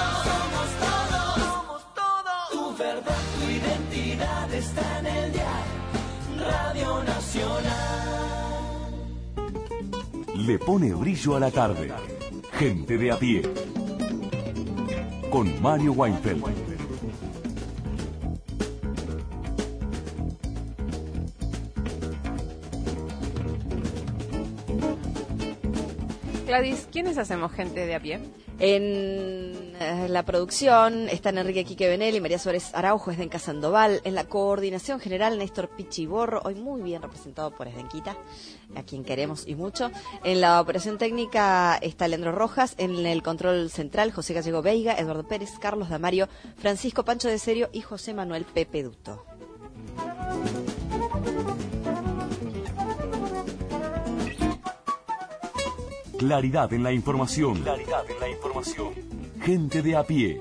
todo. Tu verdad, tu identidad está en el dial. Radio Nacional. Le pone brillo a la tarde. Gente de a pie. Con Mario Weinfeld. Gladys, ¿quiénes hacemos gente de a pie? En la producción están Enrique Quique Benelli, María Suárez Araujo, Esdenca Sandoval. En la coordinación general, Néstor Pichiborro, hoy muy bien representado por Esdenquita, a quien queremos y mucho. En la operación técnica está Leandro Rojas. En el control central, José Gallego Veiga, Eduardo Pérez, Carlos Damario, Francisco Pancho de Serio y José Manuel Pepe Duto. Claridad en la información. Gente de a pie.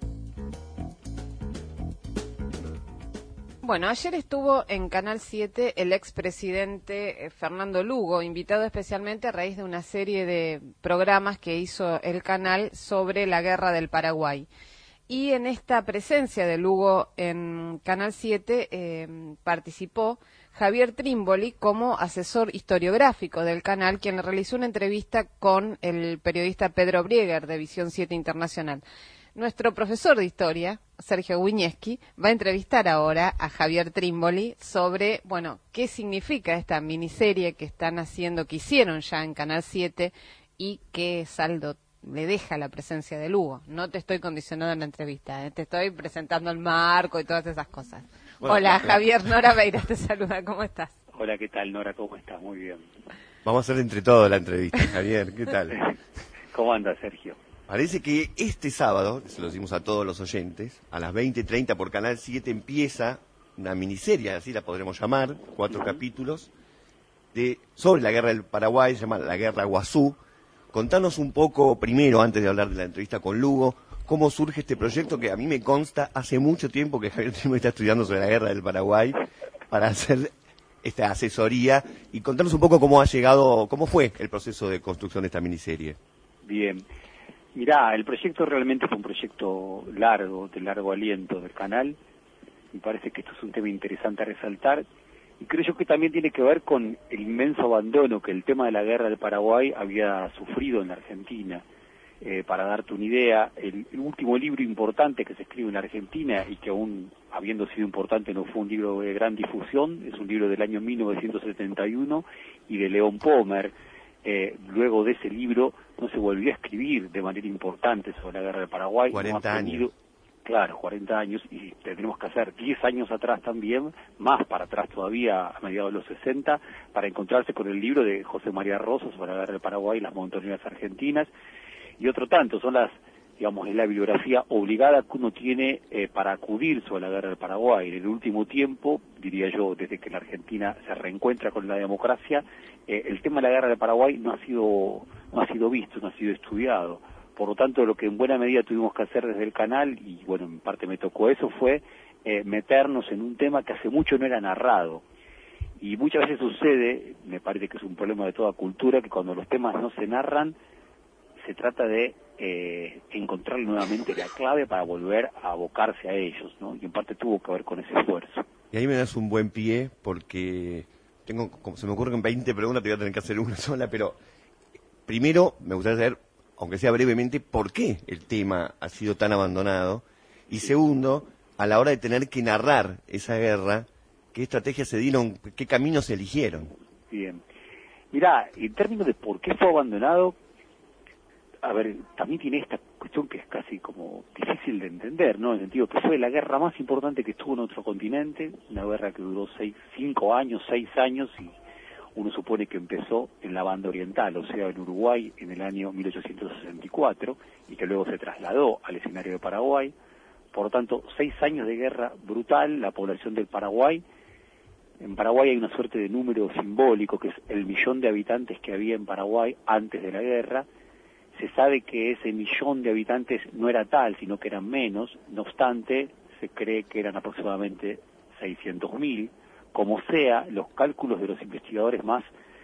Bueno, ayer estuvo en Canal 7 el expresidente Fernando Lugo, invitado especialmente a raíz de una serie de programas que hizo el canal sobre la guerra del Paraguay. Y en esta presencia de Lugo en Canal 7 participó Javier Trimboli como asesor historiográfico del canal, quien realizó una entrevista con el periodista Pedro Brieger de Visión 7 Internacional. Nuestro profesor de historia, Sergio Wiñeski, va a entrevistar ahora a Javier Trimboli sobre, bueno, qué significa esta miniserie que están haciendo, que hicieron ya en Canal 7 y qué saldo le deja la presencia de Lugo. No te estoy condicionando en la entrevista, te estoy presentando el marco y todas esas cosas. Bueno, hola, Javier, Nora Beiras te saluda, ¿cómo estás? Hola, ¿qué tal, Nora? ¿Cómo estás? Muy bien. Vamos a hacer entre todos la entrevista, Javier, ¿qué tal? ¿Cómo anda, Sergio? Parece que este sábado, se lo decimos a todos los oyentes, a las 20:30 por Canal 7 empieza una miniserie, así la podremos llamar, 4 capítulos, sobre la guerra del Paraguay, se llama La Guerra Guazú. Contanos un poco, primero, antes de hablar de la entrevista con Lugo, cómo surge este proyecto que a mí me consta hace mucho tiempo que Javier Trimboli está estudiando sobre la guerra del Paraguay para hacer esta asesoría, y contanos un poco cómo fue el proceso de construcción de esta miniserie. Bien. Mirá, el proyecto realmente fue un proyecto largo, de largo aliento del canal. Me parece que esto es un tema interesante a resaltar. Y creo yo que también tiene que ver con el inmenso abandono que el tema de la guerra del Paraguay había sufrido en la Argentina. Para darte una idea, el último libro importante que se escribe en la Argentina, y que aún habiendo sido importante no fue un libro de gran difusión, es un libro del año 1971 y de León Pomer. Luego de ese libro no se volvió a escribir de manera importante sobre la guerra del Paraguay. 40 años. Claro, 40 años, y tendremos que hacer 10 años atrás también, más para atrás todavía, a mediados de los 60, para encontrarse con el libro de José María Rosas sobre la guerra del Paraguay y las montoneras argentinas, y otro tanto. Son es la bibliografía obligada que uno tiene para acudir sobre la guerra del Paraguay. En el último tiempo, diría yo, desde que la Argentina se reencuentra con la democracia, el tema de la guerra del Paraguay no ha sido visto, no ha sido estudiado. Por lo tanto, lo que en buena medida tuvimos que hacer desde el canal, y bueno, en parte me tocó eso, fue meternos en un tema que hace mucho no era narrado. Y muchas veces sucede, me parece que es un problema de toda cultura, que cuando los temas no se narran, se trata de encontrar nuevamente la clave para volver a abocarse a ellos, ¿no? Y en parte tuvo que ver con ese esfuerzo. Y ahí me das un buen pie, porque se me ocurren 20 preguntas, te voy a tener que hacer una sola, pero primero me gustaría saber, aunque sea brevemente, por qué el tema ha sido tan abandonado, y segundo, a la hora de tener que narrar esa guerra, ¿qué estrategias se dieron, qué caminos se eligieron? Bien. Mirá, en términos de por qué fue abandonado, a ver, también tiene esta cuestión que es casi como difícil de entender, ¿no? En el sentido que fue la guerra más importante que estuvo en nuestro continente, una guerra que duró 6 años, y uno supone que empezó en la banda oriental, o sea, en Uruguay, en el año 1864, y que luego se trasladó al escenario de Paraguay. Por lo tanto, 6 años de guerra brutal. La población del Paraguay, en Paraguay hay una suerte de número simbólico, que es el 1.000.000 de habitantes que había en Paraguay antes de la guerra. Se sabe que ese 1.000.000 de habitantes no era tal, sino que eran menos. No obstante, se cree que eran aproximadamente 600.000. Como sea, los cálculos de los investigadores más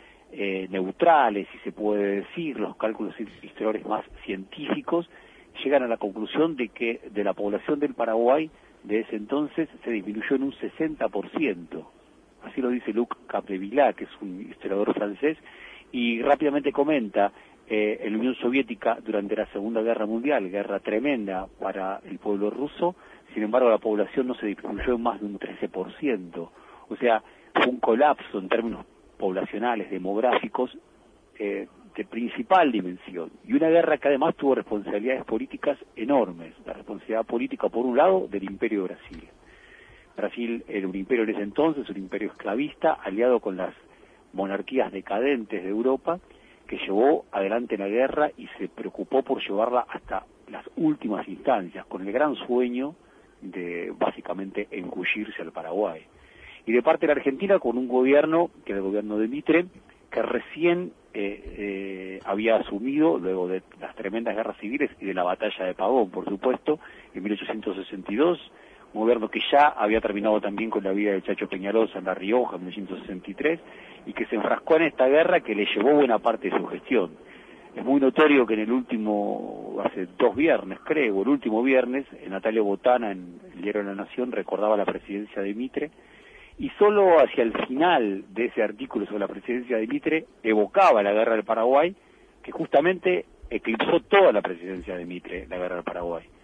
neutrales, si se puede decir, los cálculos de los historiadores más científicos, llegan a la conclusión de que de la población del Paraguay de ese entonces se disminuyó en un 60%. Así lo dice Luc Capdevila, que es un historiador francés, y rápidamente comenta, en la Unión Soviética durante la Segunda Guerra Mundial, guerra tremenda para el pueblo ruso, sin embargo la población no se disminuyó en más de un 13%. O sea, fue un colapso en términos poblacionales, demográficos, de principal dimensión. Y una guerra que además tuvo responsabilidades políticas enormes. La responsabilidad política, por un lado, del Imperio de Brasil. Brasil era un imperio en ese entonces, un imperio esclavista, aliado con las monarquías decadentes de Europa, que llevó adelante la guerra y se preocupó por llevarla hasta las últimas instancias, con el gran sueño de, básicamente, engullirse al Paraguay. Y de parte de la Argentina, con un gobierno, que era el gobierno de Mitre, que recién había asumido, luego de las tremendas guerras civiles y de la batalla de Pavón, por supuesto, en 1862, un gobierno que ya había terminado también con la vida de Chacho Peñalosa en La Rioja en 1963, y que se enfrascó en esta guerra que le llevó buena parte de su gestión. Es muy notorio que en el último, hace 2 viernes creo, el último viernes, Natalia Botana en el Diario de la Nación recordaba la presidencia de Mitre, y solo hacia el final de ese artículo sobre la presidencia de Mitre evocaba la guerra del Paraguay, que justamente eclipsó toda la presidencia de Mitre, la guerra del Paraguay.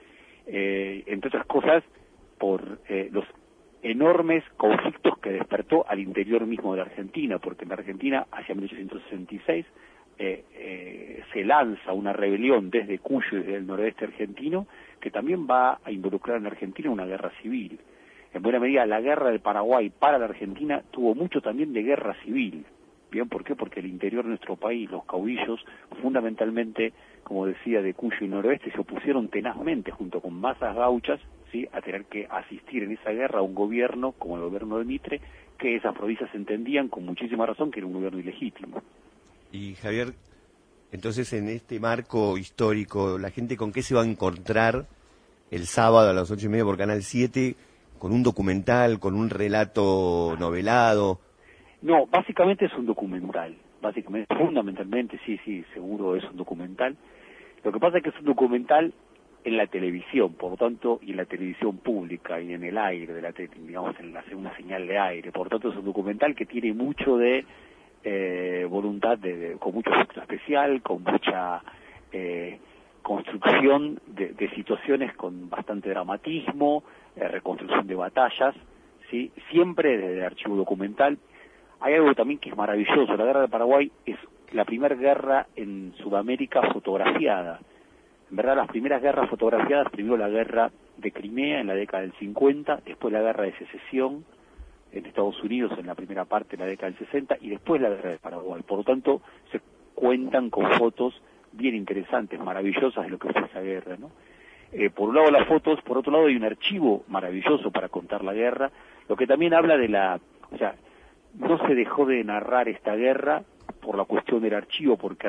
entre otras cosas por los enormes conflictos que despertó al interior mismo de la Argentina, porque en la Argentina, hacia 1866, se lanza una rebelión desde Cuyo y desde el noroeste argentino, que también va a involucrar en la Argentina una guerra civil. En buena medida, la guerra del Paraguay para la Argentina tuvo mucho también de guerra civil. ¿Bien? ¿Por qué? Porque el interior de nuestro país, los caudillos, fundamentalmente, como decía, de Cuyo y noroeste, se opusieron tenazmente, junto con masas gauchas, ¿sí?, a tener que asistir en esa guerra a un gobierno, como el gobierno de Mitre, que esas provincias entendían con muchísima razón que era un gobierno ilegítimo. Y Javier, entonces en este marco histórico, ¿la gente con qué se va a encontrar el sábado a las 8:30 por Canal 7? ¿Con un documental, con un relato novelado? No, básicamente es un documental. Básicamente, fundamentalmente, sí, seguro es un documental. Lo que pasa es que es un documental en la televisión, por lo tanto, y en la televisión pública y en el aire, digamos, en la segunda señal de aire. Por lo tanto, es un documental que tiene mucho de voluntad, con mucho efecto especial, con mucha construcción de situaciones con bastante dramatismo, reconstrucción de batallas, ¿sí? Siempre desde el archivo documental. Hay algo también que es maravilloso. La guerra del Paraguay es la primera guerra en Sudamérica fotografiada. En verdad, las primeras guerras fotografiadas, primero la guerra de Crimea en la década del 50, después la guerra de secesión en Estados Unidos en la primera parte de la década del 60 y después la guerra del Paraguay. Por lo tanto, se cuentan con fotos bien interesantes, maravillosas de lo que fue esa guerra, ¿no? Por un lado las fotos, por otro lado hay un archivo maravilloso para contar la guerra, lo que también habla de o sea, no se dejó de narrar esta guerra por la cuestión del archivo, porque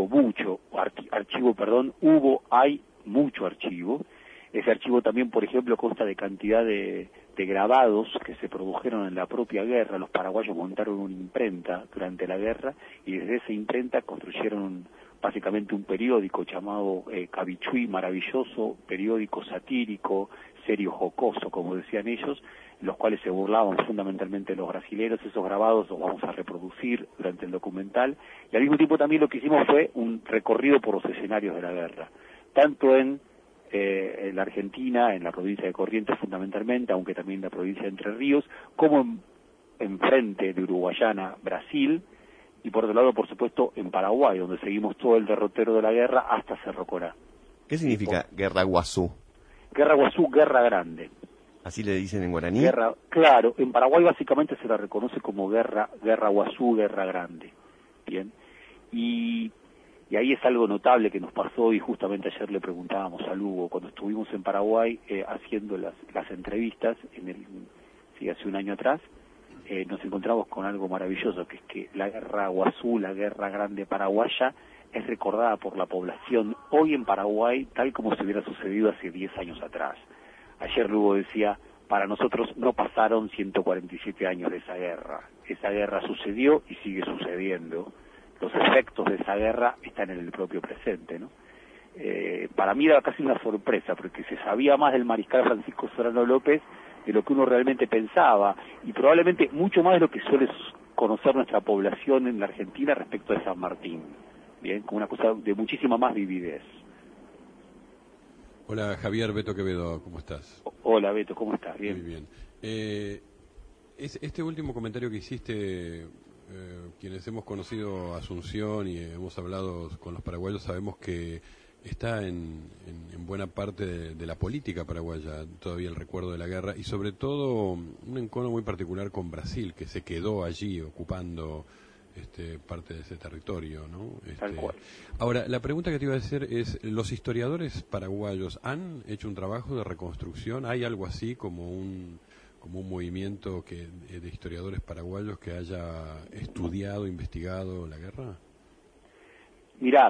hay mucho archivo. Ese archivo también, por ejemplo, consta de cantidad de grabados que se produjeron en la propia guerra. Los paraguayos montaron una imprenta durante la guerra y desde esa imprenta construyeron básicamente un periódico llamado Cabichuy, maravilloso, periódico satírico, serio, jocoso, como decían ellos, los cuales se burlaban fundamentalmente de los brasileros. Esos grabados los vamos a reproducir durante el documental, y al mismo tiempo también lo que hicimos fue un recorrido por los escenarios de la guerra, tanto en la Argentina, en la provincia de Corrientes fundamentalmente, aunque también en la provincia de Entre Ríos, como en frente de Uruguayana, Brasil, y por otro lado, por supuesto, en Paraguay, donde seguimos todo el derrotero de la guerra hasta Cerro Corá. ¿Qué significa Guerra Guazú? Guerra Guazú, guerra grande. ¿Así le dicen en guaraní? Claro, en Paraguay básicamente se la reconoce como guerra Guazú, guerra grande. Bien. Y ahí es algo notable que nos pasó, y justamente ayer le preguntábamos a Lugo, cuando estuvimos en Paraguay haciendo las entrevistas, hace un año atrás, nos encontramos con algo maravilloso, que es que la guerra Guazú, la guerra grande paraguaya, es recordada por la población hoy en Paraguay tal como se hubiera sucedido hace 10 años atrás. Ayer Lugo decía, para nosotros no pasaron 147 años de esa guerra sucedió y sigue sucediendo. Los efectos de esa guerra están en el propio presente, ¿no? Para mí era casi una sorpresa, porque se sabía más del mariscal Francisco Solano López de lo que uno realmente pensaba, y probablemente mucho más de lo que suele conocer nuestra población en la Argentina respecto de San Martín, bien, como una cosa de muchísima más vividez. Hola Javier, Beto Quevedo, ¿cómo estás? Hola Beto, ¿cómo estás? Bien. Muy bien. Este último comentario que hiciste, quienes hemos conocido Asunción y hemos hablado con los paraguayos, sabemos que está en buena parte de la política paraguaya todavía el recuerdo de la guerra, y sobre todo un encono muy particular con Brasil, que se quedó allí ocupando parte de ese territorio, ¿no? Tal cual. Ahora, la pregunta que te iba a hacer es, ¿los historiadores paraguayos han hecho un trabajo de reconstrucción? ¿Hay algo así como un movimiento de historiadores paraguayos que haya estudiado, investigado la guerra? Mirá,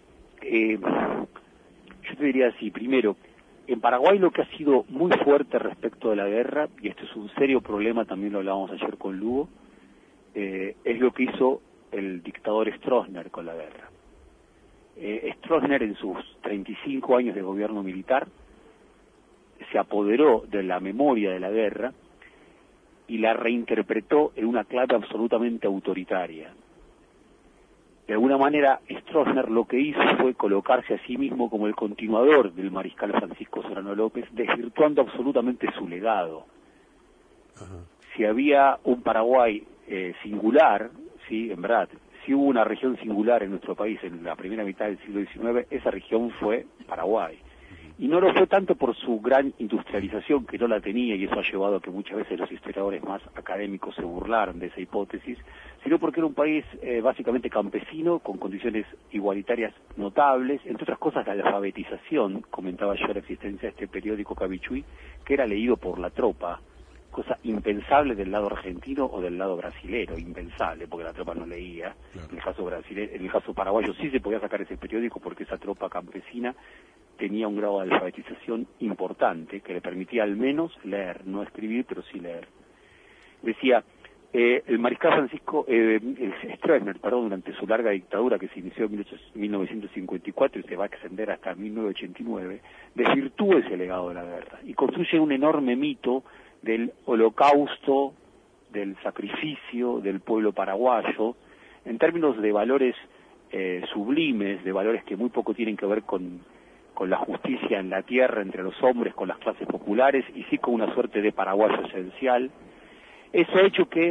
yo te diría así, primero, en Paraguay lo que ha sido muy fuerte respecto de la guerra, y esto es un serio problema, también lo hablábamos ayer con Lugo, es lo que hizo el dictador Stroessner con la guerra. Stroessner, en sus 35 años de gobierno militar, se apoderó de la memoria de la guerra y la reinterpretó en una clave absolutamente autoritaria. de alguna manera Stroessner lo que hizo fue colocarse a sí mismo como el continuador del mariscal Francisco Solano López, desvirtuando absolutamente su legado. Si había un Paraguay singular, sí, en verdad, si hubo una región singular en nuestro país en la primera mitad del siglo XIX, esa región fue Paraguay. Y no lo fue tanto por su gran industrialización, que no la tenía, y eso ha llevado a que muchas veces los historiadores más académicos se burlaron de esa hipótesis, sino porque era un país básicamente campesino, con condiciones igualitarias notables, entre otras cosas la alfabetización, comentaba yo la existencia de este periódico Cabichuy, que era leído por la tropa, cosa impensable del lado argentino o del lado brasilero, impensable, porque la tropa no leía. Claro. En el caso paraguayo sí se podía sacar ese periódico porque esa tropa campesina tenía un grado de alfabetización importante que le permitía al menos leer, no escribir, pero sí leer. Decía, el mariscal Francisco Stroessner, durante su larga dictadura que se inició en 1954 y se va a extender hasta 1989, desvirtúa ese legado de la guerra y construye un enorme mito del holocausto, del sacrificio del pueblo paraguayo, en términos de valores sublimes, de valores que muy poco tienen que ver con la justicia en la tierra entre los hombres, con las clases populares, y sí con una suerte de paraguayo esencial. Eso ha hecho que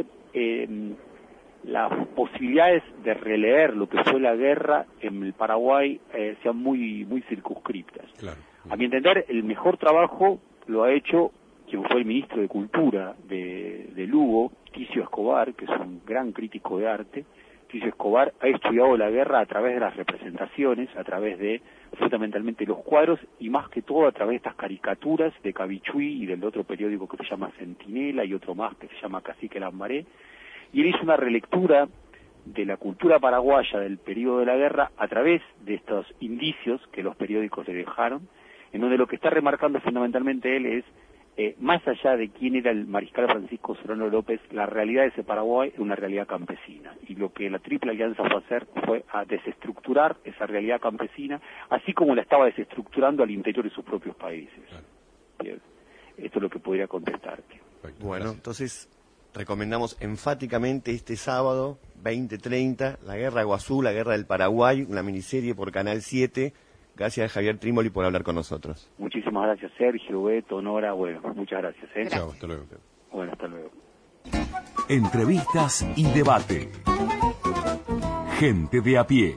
las posibilidades de releer lo que fue la guerra en el Paraguay sean muy circunscriptas. Claro. A mi entender, el mejor trabajo lo ha hecho quien fue el ministro de Cultura de Lugo, Ticio Escobar, que es un gran crítico de arte. Ticio Escobar ha estudiado la guerra a través de las representaciones, a través de fundamentalmente los cuadros y más que todo a través de estas caricaturas de Cabichuy y del otro periódico que se llama Centinela y otro más que se llama Cacique Lambaré. Y él hizo una relectura de la cultura paraguaya del periodo de la guerra a través de estos indicios que los periódicos le dejaron, en donde lo que está remarcando fundamentalmente él es más allá de quién era el mariscal Francisco Solano López, la realidad de ese Paraguay era una realidad campesina. Y lo que la Triple Alianza fue a hacer fue a desestructurar esa realidad campesina, así como la estaba desestructurando al interior de sus propios países. Bien. Esto es lo que podría contestarte. Bueno, entonces recomendamos enfáticamente este sábado, 20:30, La Guerra de Guazú, La Guerra del Paraguay, una miniserie por Canal 7. Gracias, Javier Trímoli, por hablar con nosotros. Muchísimas gracias, Sergio, Beto, Nora. Bueno, muchas gracias. Chao, hasta luego. Bueno, hasta luego. Entrevistas y debate. Gente de a pie.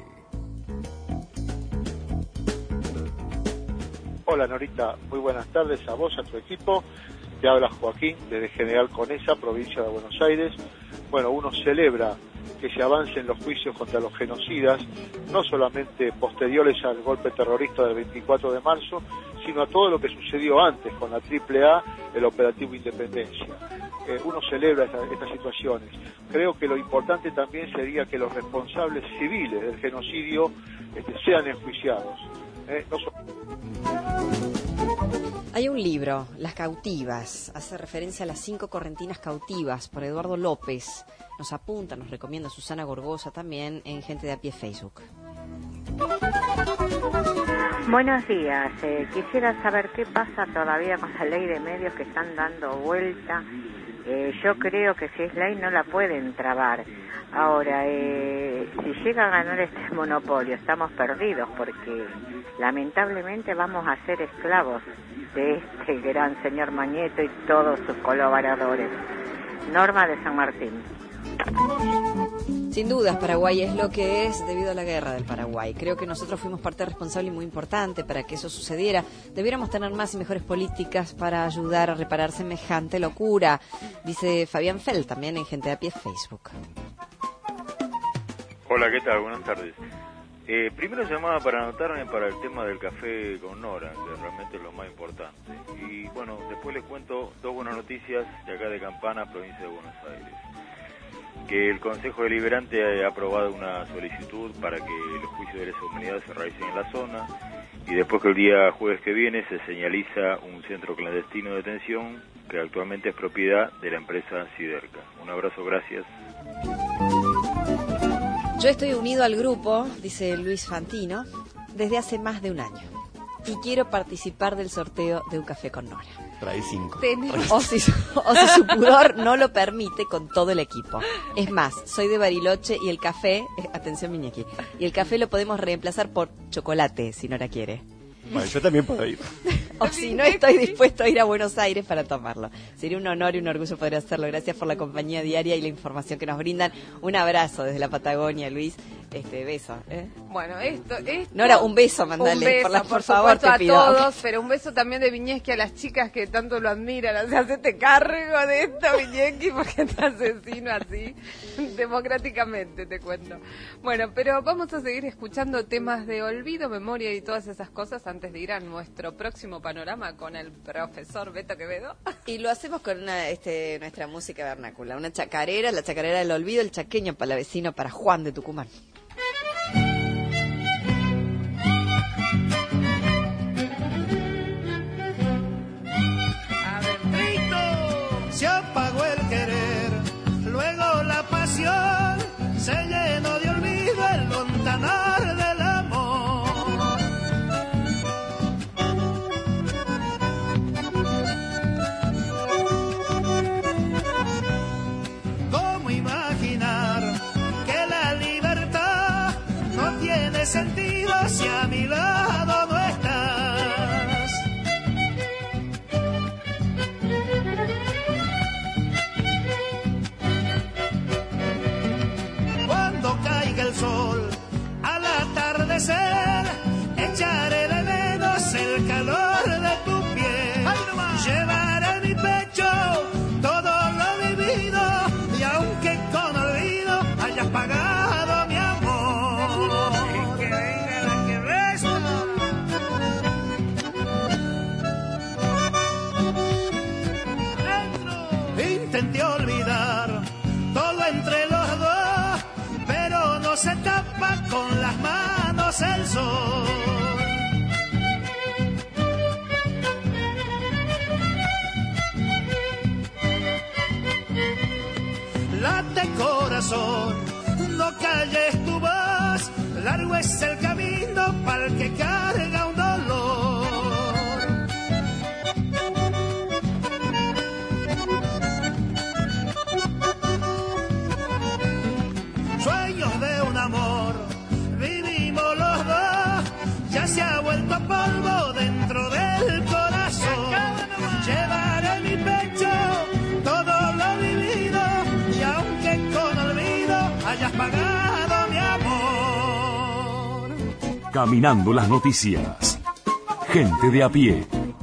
Hola, Norita. Muy buenas tardes a vos, a tu equipo. Te habla Joaquín, desde General Conesa, provincia de Buenos Aires. Bueno, uno celebra que se avance en los juicios contra los genocidas, no solamente posteriores al golpe terrorista del 24 de marzo, sino a todo lo que sucedió antes con la AAA, el Operativo Independencia. Uno celebra estas situaciones. Creo que lo importante también sería que los responsables civiles del genocidio sean enjuiciados. Hay un libro, Las cautivas, hace referencia a las 5 correntinas cautivas por Eduardo López. Nos apunta, nos recomienda Susana Gorgosa también en Gente de a Pie Facebook. Buenos días, quisiera saber qué pasa todavía con la ley de medios que están dando vuelta. Yo creo que si es ley no la pueden trabar. Ahora, si llega a ganar este monopolio, estamos perdidos porque lamentablemente vamos a ser esclavos de este gran señor Mañeto y todos sus colaboradores. Norma de San Martín. Sin dudas, Paraguay es lo que es debido a la guerra del Paraguay. Creo que nosotros fuimos parte responsable y muy importante para que eso sucediera. Debiéramos tener más y mejores políticas para ayudar a reparar semejante locura, dice Fabián Fell, también en Gente de a Pie Facebook. Hola, ¿qué tal? Buenas tardes. Primero llamaba para anotarme para el tema del café con Nora, que realmente es lo más importante. Y bueno, después les cuento 2 buenas noticias de acá de Campana, provincia de Buenos Aires. Que el Consejo Deliberante ha aprobado una solicitud para que los juicios de lesa humanidad se realicen en la zona, y después que el día jueves que viene se señaliza un centro clandestino de detención que actualmente es propiedad de la empresa Siderca. Un abrazo, gracias. Yo estoy unido al grupo, dice Luis Fantino, desde hace más de un año y quiero participar del sorteo de un café con Nora. Trae 5. O si su pudor no lo permite, con todo el equipo. Es más, soy de Bariloche y el café, atención Miñequi, y el café lo podemos reemplazar por chocolate, si Nora quiere. Bueno, yo también puedo ir. O si no, estoy dispuesto a ir a Buenos Aires para tomarlo. Sería un honor y un orgullo poder hacerlo. Gracias por la compañía diaria y la información que nos brindan. Un abrazo desde la Patagonia, Luis. Beso. Bueno, esto Nora, un beso, mandale. Un beso, por favor, te pido. a todos, pero un beso también de Viñeski a las chicas que tanto lo admiran. O sea, hacete cargo de esto, Viñeski, porque te asesino así, democráticamente, te cuento. Bueno, pero vamos a seguir escuchando temas de olvido, memoria y todas esas cosas antes de ir a nuestro próximo panorama con el profesor Beto Quevedo. Y lo hacemos con nuestra música vernácula, una chacarera, la chacarera del olvido, el chaqueño palavecino para Juan de Tucumán. Se apagó el querer, luego la pasión, se llenó de olvido el montanar del amor. ¿Cómo imaginar que la libertad no tiene sentido si a mi lado no estás? Cuando caiga el sol al atardecer, echaré de menos el calor de tu piel. Llevaré en mi pecho todo lo vivido, y aunque con olvido hayas pagado mi amor, y que venga la que resta. Intenté olvidar todo entre los dos, pero no se tapa con las manos el sol. Late corazón, no calles tu voz, largo es el camino para el que carga un dolor. Sueños de un amor, vivimos los dos, ya se ha vuelto polvo dentro del corazón. Llevaré en mi pecho todo lo vivido, y aunque con olvido hayas pagado mi amor. Caminando las noticias. Gente de a pie.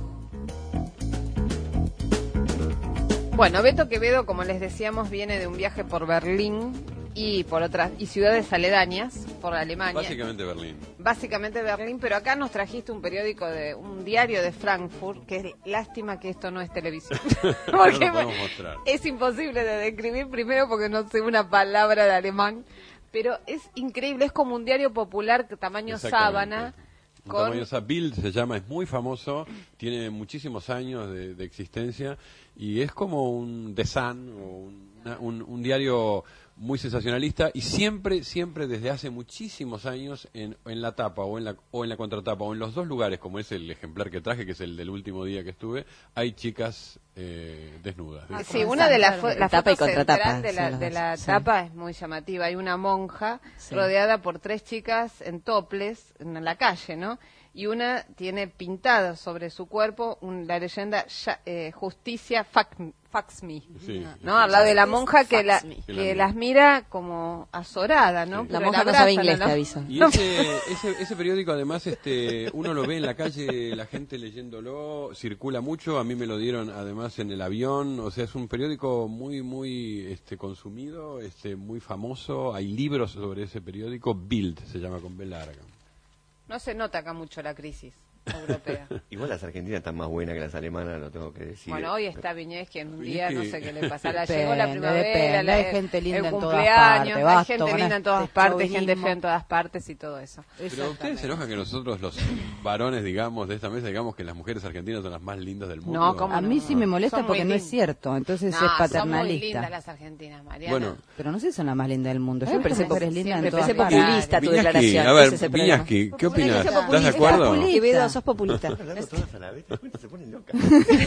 Bueno, Beto Quevedo, como les decíamos, viene de un viaje por Berlín y por otras ciudades aledañas, por Alemania. Básicamente Berlín, pero acá nos trajiste un periódico un diario de Frankfurt, que es lástima que esto no es televisión. Porque no lo podemos mostrar. Es imposible de describir, primero porque no sé una palabra de alemán, pero es increíble, es como un diario popular tamaño sábana. Bild se llama, es muy famoso, tiene muchísimos años de existencia y es como un The Sun o un diario muy sensacionalista y siempre desde hace muchísimos años en la tapa o en la contratapa o en los dos lugares, como es el ejemplar que traje, que es el del último día que estuve, hay chicas desnudas. Sí, una de las la tapa y foto contratapa de la tapa es muy llamativa. Hay una monja rodeada por 3 chicas en toples en la calle, ¿no? Y una tiene pintado sobre su cuerpo la leyenda Justicia Fax Me, ¿no? Habla de la monja que las mira como azorada, ¿no? La monja no sabe inglés, te aviso. Y ese periódico, además, uno lo ve en la calle, la gente leyéndolo, circula mucho. A mí me lo dieron, además, en el avión. O sea, es un periódico muy consumido, muy famoso. Hay libros sobre ese periódico. Bild se llama, con B larga. No se nota acá mucho la crisis europea. Igual las argentinas están más buenas que las alemanas, lo tengo que decir. Bueno, hoy está Viñeski en un día, no sé qué le pasa. Depende, llegó la primavera, hay gente linda el en cumpleaños, todas partes, hay gente linda en todas partes, gente fea en todas partes y todo eso. Pero ustedes se enojan que nosotros, los varones, digamos, de esta mesa, digamos que las mujeres argentinas son las más lindas del mundo. No, a mí sí me molesta porque no es cierto, entonces es paternalista. Son muy lindas las argentinas, Mariana. Bueno, pero no sé si son las más lindas del mundo. Yo me parece linda me parece populista tu declaración. A ver, Viñaski, ¿qué opinas? ¿Estás de acuerdo? Quevedo, sos populista. Todas a la vez, se ponen locas.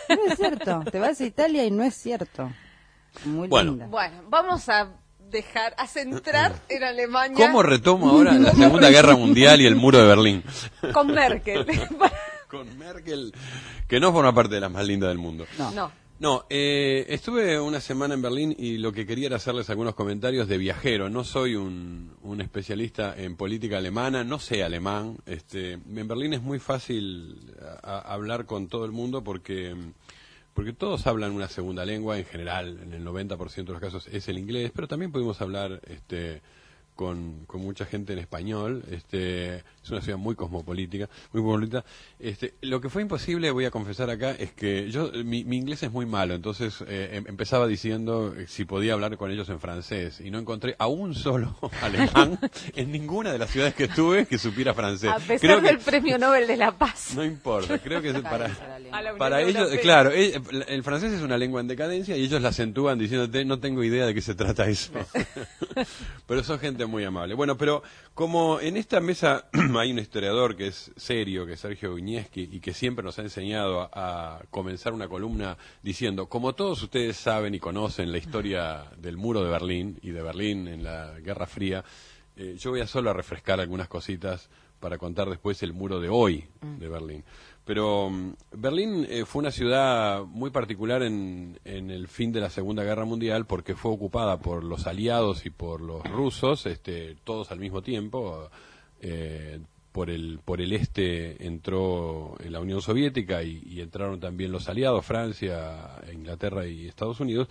No es cierto, te vas a Italia y no es cierto. Muy linda. Bueno, vamos a centrar en Alemania. ¿Cómo retomo ahora la Segunda Guerra Mundial y el muro de Berlín? Con Merkel. Con Merkel, que no forma parte de las más lindas del mundo. No, estuve una semana en Berlín y lo que quería era hacerles algunos comentarios de viajero. No soy un especialista en política alemana, no sé alemán. En Berlín es muy fácil hablar con todo el mundo porque todos hablan una segunda lengua, en general, en el 90% de los casos es el inglés, pero también pudimos hablar con mucha gente en español. Es una ciudad muy cosmopolita. Lo que fue imposible, voy a confesar acá, es que mi inglés es muy malo, entonces empezaba diciendo si podía hablar con ellos en francés, y no encontré a un solo alemán en ninguna de las ciudades que estuve que supiera francés. A pesar del Premio Nobel de la Paz. No importa, creo que para ellos, claro, el francés es una lengua en decadencia y ellos la acentúan diciéndote, no tengo idea de qué se trata eso. Pero son gente muy amable. Bueno, pero como en esta mesa hay un historiador que es serio, que es Sergio Viñeski, y que siempre nos ha enseñado a comenzar una columna diciendo, como todos ustedes saben y conocen la historia del muro de Berlín y de Berlín en la Guerra Fría, yo voy a solo a refrescar algunas cositas para contar después el muro de hoy de Berlín. Pero Berlín fue una ciudad muy particular en el fin de la Segunda Guerra Mundial porque fue ocupada por los aliados y por los rusos, todos al mismo tiempo. Por el este entró la Unión Soviética y entraron también los aliados, Francia, Inglaterra y Estados Unidos.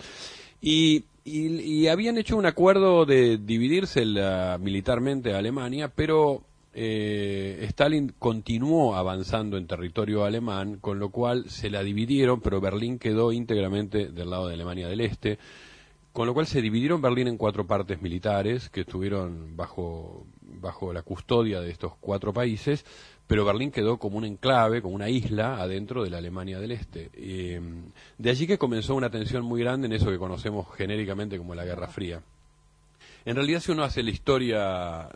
Y habían hecho un acuerdo de dividirse militarmente a Alemania, pero Stalin continuó avanzando en territorio alemán, con lo cual se la dividieron, pero Berlín quedó íntegramente del lado de Alemania del Este, con lo cual se dividieron Berlín en 4 partes militares que estuvieron bajo la custodia de estos 4 países, pero Berlín quedó como un enclave, como una isla adentro de la Alemania del Este. De allí que comenzó una tensión muy grande en eso que conocemos genéricamente como la Guerra Fría. En realidad, si uno hace la historia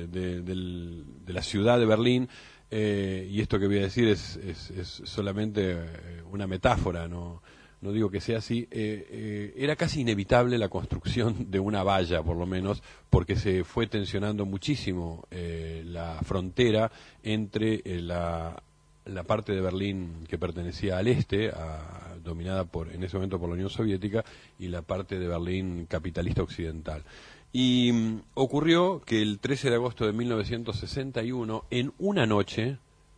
de la ciudad de Berlín, y esto que voy a decir es solamente una metáfora, no digo que sea así, era casi inevitable la construcción de una valla, por lo menos, porque se fue tensionando muchísimo la frontera entre la parte de Berlín que pertenecía al este, dominada en ese momento por la Unión Soviética, y la parte de Berlín capitalista occidental. Y ocurrió que el 13 de agosto de 1961, en una noche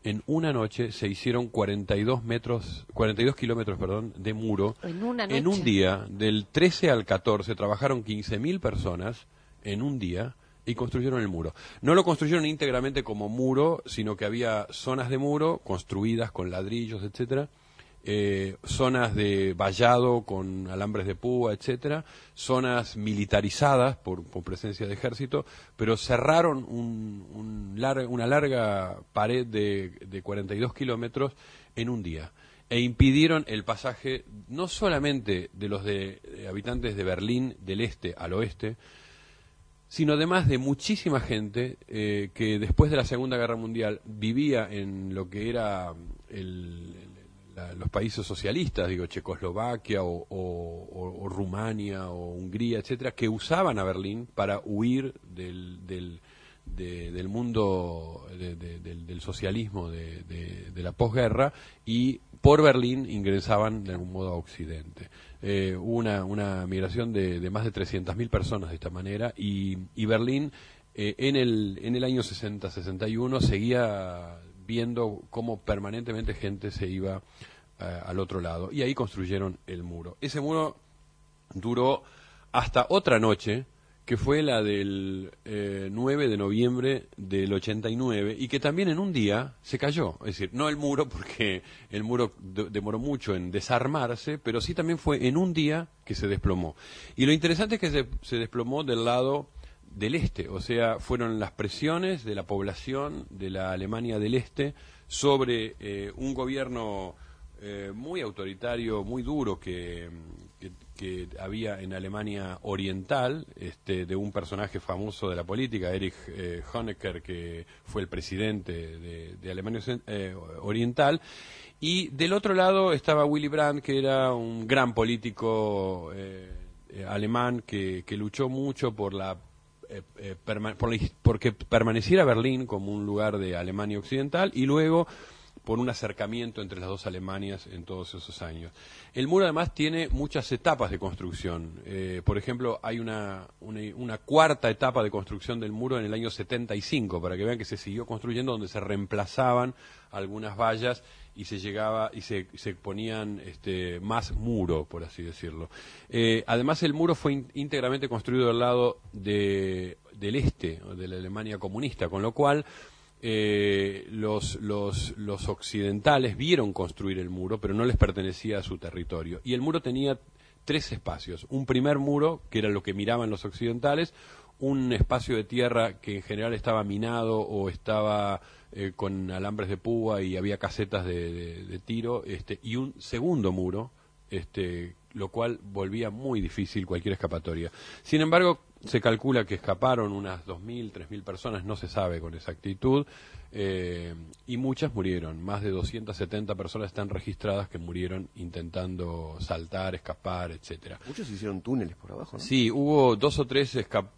se hicieron 42 kilómetros de muro. En un día, del 13 al 14, trabajaron 15.000 personas en un día y construyeron el muro. No lo construyeron íntegramente como muro, sino que había zonas de muro construidas con ladrillos, etcétera. Zonas de vallado con alambres de púa, etcétera, zonas militarizadas por presencia de ejército, pero cerraron una larga pared de 42 kilómetros en un día e impidieron el pasaje no solamente de los habitantes de Berlín del este al oeste, sino además de muchísima gente que después de la Segunda Guerra Mundial vivía en lo que era los países socialistas, Checoslovaquia o Rumania o Hungría, etcétera, que usaban a Berlín para huir del mundo del socialismo de la posguerra, y por Berlín ingresaban de algún modo a Occidente. Hubo una migración de más de 300.000 personas de esta manera, y Berlín en el año 60-61 seguía viendo cómo permanentemente gente se iba al otro lado, y ahí construyeron el muro. Ese muro duró hasta otra noche, que fue la del 9 de noviembre del 89, y que también en un día se cayó. Es decir, no el muro, porque el muro demoró mucho en desarmarse, pero sí también fue en un día que se desplomó. Y lo interesante es que se desplomó del lado del este, o sea, fueron las presiones de la población de la Alemania del Este sobre un gobierno muy autoritario, muy duro que había en Alemania Oriental, de un personaje famoso de la política, Erich Honecker, que fue el presidente de Alemania Oriental, Y del otro lado estaba Willy Brandt, que era un gran político alemán que luchó mucho por porque permaneciera Berlín como un lugar de Alemania Occidental, y luego por un acercamiento entre las dos Alemanias en todos esos años. El muro además tiene muchas etapas de construcción. Por ejemplo, hay una cuarta etapa de construcción del muro en el año 75, para que vean que se siguió construyendo, donde se reemplazaban algunas vallas y se llegaba y se ponían más muro, por así decirlo. Además, el muro fue íntegramente construido del lado del este, de la Alemania comunista, con lo cual los occidentales vieron construir el muro, pero no les pertenecía a su territorio. Y el muro tenía 3 espacios. Un primer muro, que era lo que miraban los occidentales, un espacio de tierra que en general estaba minado o estaba con alambres de púa y había casetas de tiro, y un segundo muro, lo cual volvía muy difícil cualquier escapatoria. Sin embargo, se calcula que escaparon unas 2.000, 3.000 personas, no se sabe con exactitud, y muchas murieron. Más de 270 personas están registradas que murieron intentando saltar, escapar, etcétera. Muchos hicieron túneles por abajo, ¿no? Sí, hubo 2 o 3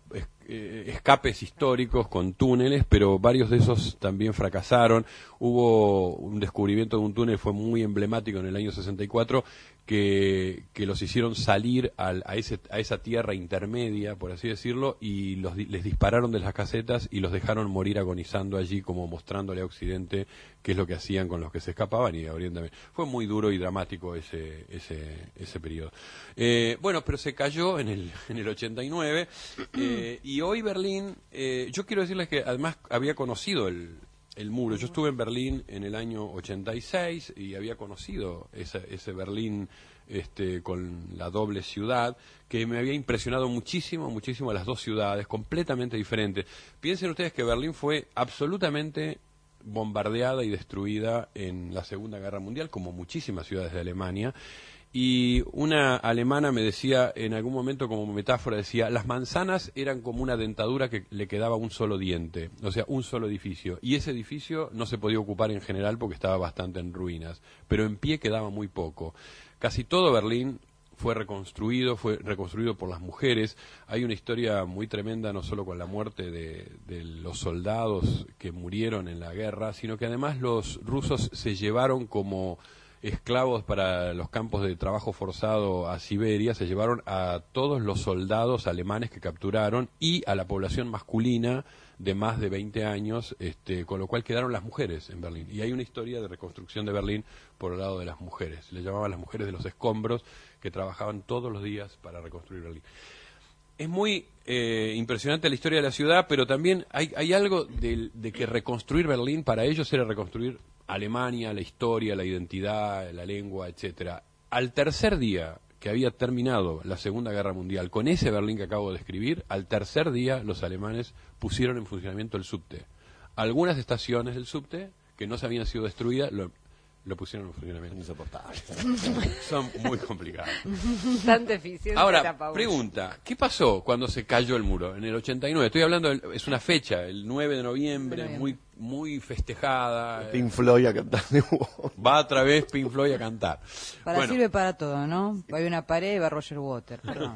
escapes históricos con túneles, pero varios de esos también fracasaron. Hubo un descubrimiento de un túnel, fue muy emblemático en el año 64, que los hicieron salir a esa tierra intermedia, por así decirlo, y les dispararon de las casetas y los dejaron morir agonizando allí, como mostrándole a Occidente qué es lo que hacían con los que se escapaban, y a Oriente también. Fue muy duro y dramático ese periodo. Bueno, pero se cayó en el 89, y hoy Berlín, yo quiero decirles que además había conocido el muro. Yo estuve en Berlín en el año 86 y había conocido ese Berlín con la doble ciudad, que me había impresionado muchísimo las dos ciudades, completamente diferentes. Piensen ustedes que Berlín fue absolutamente bombardeada y destruida en la Segunda Guerra Mundial, como muchísimas ciudades de Alemania. Y una alemana me decía, en algún momento como metáfora, decía, las manzanas eran como una dentadura que le quedaba un solo diente, o sea, un solo edificio. Y ese edificio no se podía ocupar en general porque estaba bastante en ruinas, pero en pie quedaba muy poco. Casi todo Berlín fue reconstruido por las mujeres. Hay una historia muy tremenda, no solo con la muerte de los soldados que murieron en la guerra, sino que además los rusos se llevaron como esclavos para los campos de trabajo forzado a Siberia, se llevaron a todos los soldados alemanes que capturaron y a la población masculina de más de 20 años, con lo cual quedaron las mujeres en Berlín. Y hay una historia de reconstrucción de Berlín por el lado de las mujeres. Le llamaban las mujeres de los escombros, que trabajaban todos los días para reconstruir Berlín. Es muy impresionante la historia de la ciudad, pero también hay algo de que reconstruir Berlín para ellos era reconstruir Alemania, la historia, la identidad, la lengua, etcétera. Al tercer día que había terminado la Segunda Guerra Mundial, con ese Berlín que acabo de describir, al tercer día los alemanes pusieron en funcionamiento el subte. Algunas estaciones del subte, que no se habían sido destruidas, lo pusieron en funcionamiento. Insoportable. Son muy complicados. Tan deficiente. Ahora, pregunta, ¿qué pasó cuando se cayó el muro? En el 89, estoy hablando, es una fecha, el 9 de noviembre, muy festejada. Pink Floyd a cantar. Va otra vez Pink Floyd a cantar. Sirve para todo, ¿no? Hay una pared y va Roger Waters, perdón.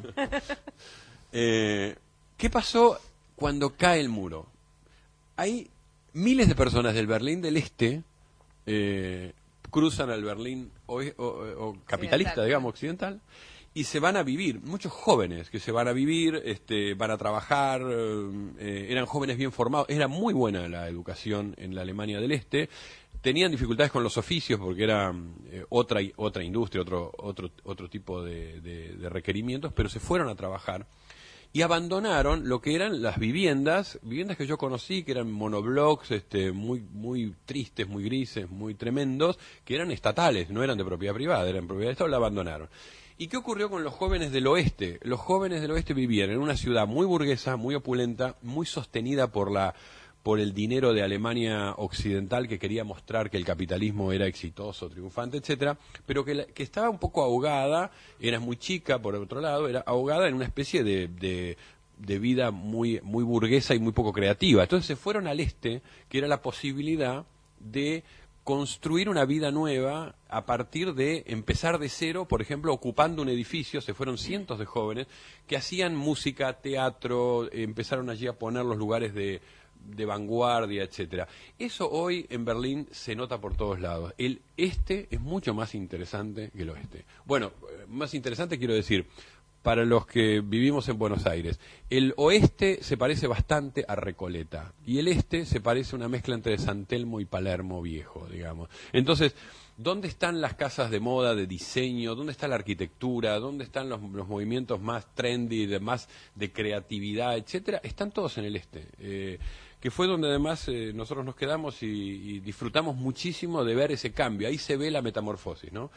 ¿Qué pasó cuando cae el muro? Hay miles de personas del Berlín del Este, cruzan al Berlín o capitalista, digamos, occidental, y se van a vivir, muchos jóvenes que se van a vivir, van a trabajar, eran jóvenes bien formados, era muy buena la educación en la Alemania del Este, tenían dificultades con los oficios porque era otra industria, otro tipo de requerimientos, pero se fueron a trabajar y abandonaron lo que eran las viviendas que yo conocí, que eran monoblocks, muy tristes, muy grises, muy tremendos, que eran estatales, no eran de propiedad privada, eran propiedad de Estado, la abandonaron. ¿Y qué ocurrió con los jóvenes del oeste? Los jóvenes del oeste vivían en una ciudad muy burguesa, muy opulenta, muy sostenida por el dinero de Alemania occidental, que quería mostrar que el capitalismo era exitoso, triunfante, etcétera, pero que estaba un poco ahogada, era muy chica, por otro lado, era ahogada en una especie de vida muy burguesa y muy poco creativa. Entonces se fueron al este, que era la posibilidad de construir una vida nueva a partir de empezar de cero, por ejemplo, ocupando un edificio. Se fueron cientos de jóvenes que hacían música, teatro, empezaron allí a poner los lugares de vanguardia, etcétera. Eso hoy en Berlín se nota por todos lados. El este es mucho más interesante que el oeste. Bueno, más interesante quiero decir, para los que vivimos en Buenos Aires, el oeste se parece bastante a Recoleta y el este se parece a una mezcla entre San Telmo y Palermo viejo, digamos. Entonces, ¿dónde están las casas de moda, de diseño? ¿Dónde está la arquitectura? ¿Dónde están los movimientos más trendy, más de creatividad, etcétera? Están todos en el este. Que fue donde además nosotros nos quedamos y disfrutamos muchísimo de ver ese cambio. Ahí se ve la metamorfosis, ¿no?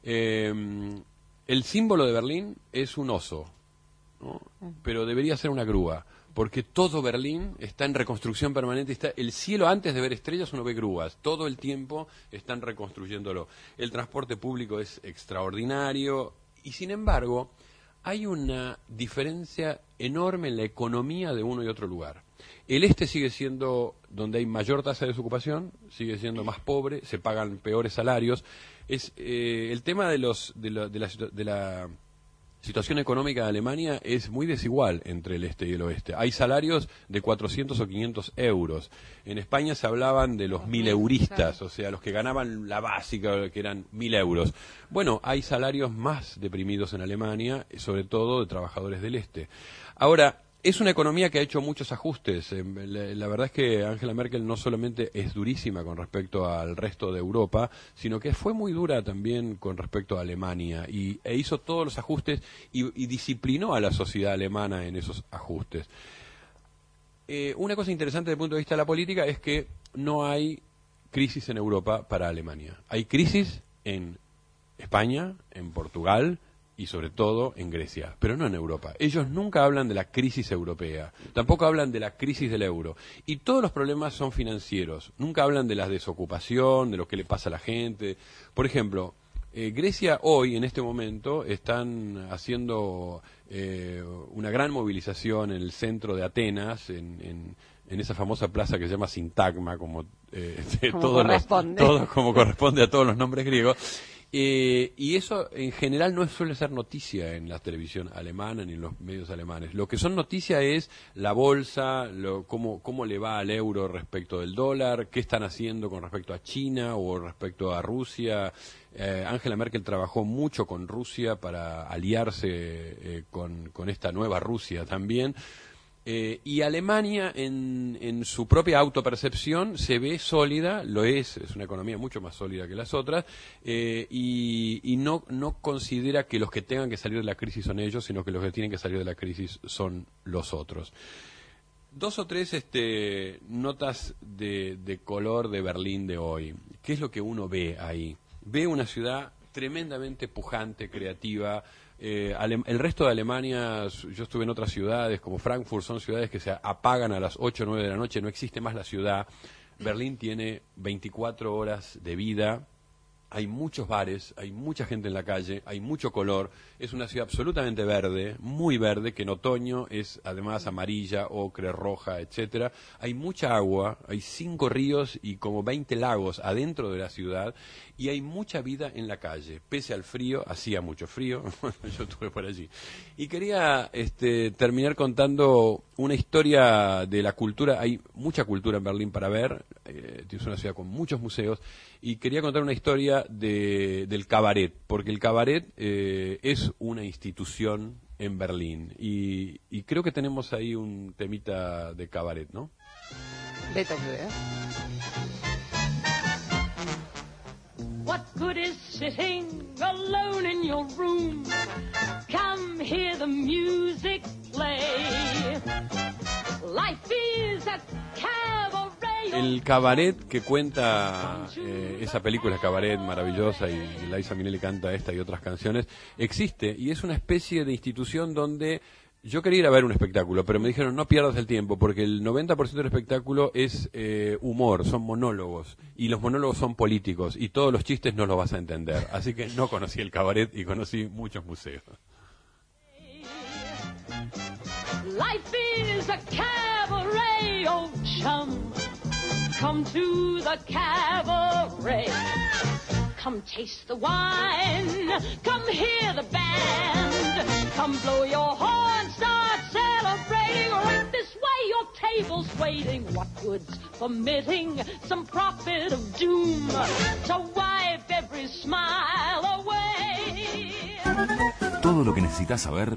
El símbolo de Berlín es un oso, ¿no? Pero debería ser una grúa, porque todo Berlín está en reconstrucción permanente. Está el cielo, antes de ver estrellas uno ve grúas, todo el tiempo están reconstruyéndolo. El transporte público es extraordinario y sin embargo hay una diferencia enorme en la economía de uno y otro lugar. El este sigue siendo donde hay mayor tasa de desocupación, sigue siendo más pobre, se pagan peores salarios. Es el tema de la situación económica de Alemania es muy desigual entre el este y el oeste. Hay salarios de 400 o 500 euros. En España se hablaban de los 1000 euristas, o sea, los que ganaban la básica, que eran 1000 euros. Bueno, hay salarios más deprimidos en Alemania, sobre todo de trabajadores del este. Ahora, es una economía que ha hecho muchos ajustes. La verdad es que Angela Merkel no solamente es durísima con respecto al resto de Europa, sino que fue muy dura también con respecto a Alemania e hizo todos los ajustes y disciplinó a la sociedad alemana en esos ajustes. Una cosa interesante desde el punto de vista de la política es que no hay crisis en Europa para Alemania. Hay crisis en España, en Portugal y sobre todo en Grecia, pero no en Europa. Ellos nunca hablan de la crisis europea, tampoco hablan de la crisis del euro, y todos los problemas son financieros. Nunca hablan de la desocupación, de lo que le pasa a la gente. Por ejemplo, Grecia hoy, en este momento, están haciendo una gran movilización en el centro de Atenas, en esa famosa plaza que se llama Sintagma, como como corresponde a todos los nombres griegos. Y eso en general no suele ser noticia en la televisión alemana ni en los medios alemanes. Lo que son noticia es la bolsa, cómo le va al euro respecto del dólar, qué están haciendo con respecto a China o respecto a Rusia. Angela Merkel trabajó mucho con Rusia para aliarse con esta nueva Rusia también. Y Alemania en su propia autopercepción se ve sólida, es una economía mucho más sólida que las otras, y no considera que los que tengan que salir de la crisis son ellos, sino que los que tienen que salir de la crisis son los otros. 2 o 3 notas de color de Berlín de hoy. ¿Qué es lo que uno ve ahí? Ve una ciudad tremendamente pujante, creativa. El resto de Alemania, yo estuve en otras ciudades como Frankfurt, son ciudades que se apagan a las 8 o 9 de la noche, no existe más la ciudad. Berlín tiene 24 horas de vida, hay muchos bares, hay mucha gente en la calle, hay mucho color, es una ciudad absolutamente verde, muy verde, que en otoño es además amarilla, ocre, roja, etcétera. Hay mucha agua, hay 5 ríos y como 20 lagos adentro de la ciudad, y hay mucha vida en la calle, pese al frío. Hacía mucho frío, yo estuve por allí. Y quería terminar contando una historia de la cultura. Hay mucha cultura en Berlín para ver, es una ciudad con muchos museos, y quería contar una historia del cabaret, porque el cabaret es una institución en Berlín, y creo que tenemos ahí un temita de cabaret, ¿no? Beto, creo. What good is sitting alone in your room? Come hear the music play. Life is a cabaret. El cabaret que cuenta esa película Cabaret maravillosa, y Liza Minnelli canta esta y otras canciones, existe y es una especie de institución donde yo quería ir a ver un espectáculo, pero me dijeron no pierdas el tiempo porque el 90% del espectáculo es humor, son monólogos, y los monólogos son políticos y todos los chistes no los vas a entender, así que no conocí el cabaret y conocí muchos museos. Life is a cabaret, oh chum. Come to the cabaret. Come taste the wine, come hear the band, come blow your horn, start celebrating, right this way your table's waiting. What good's permitting some prophet of doom to wipe every smile away? Todo lo que necesitas saber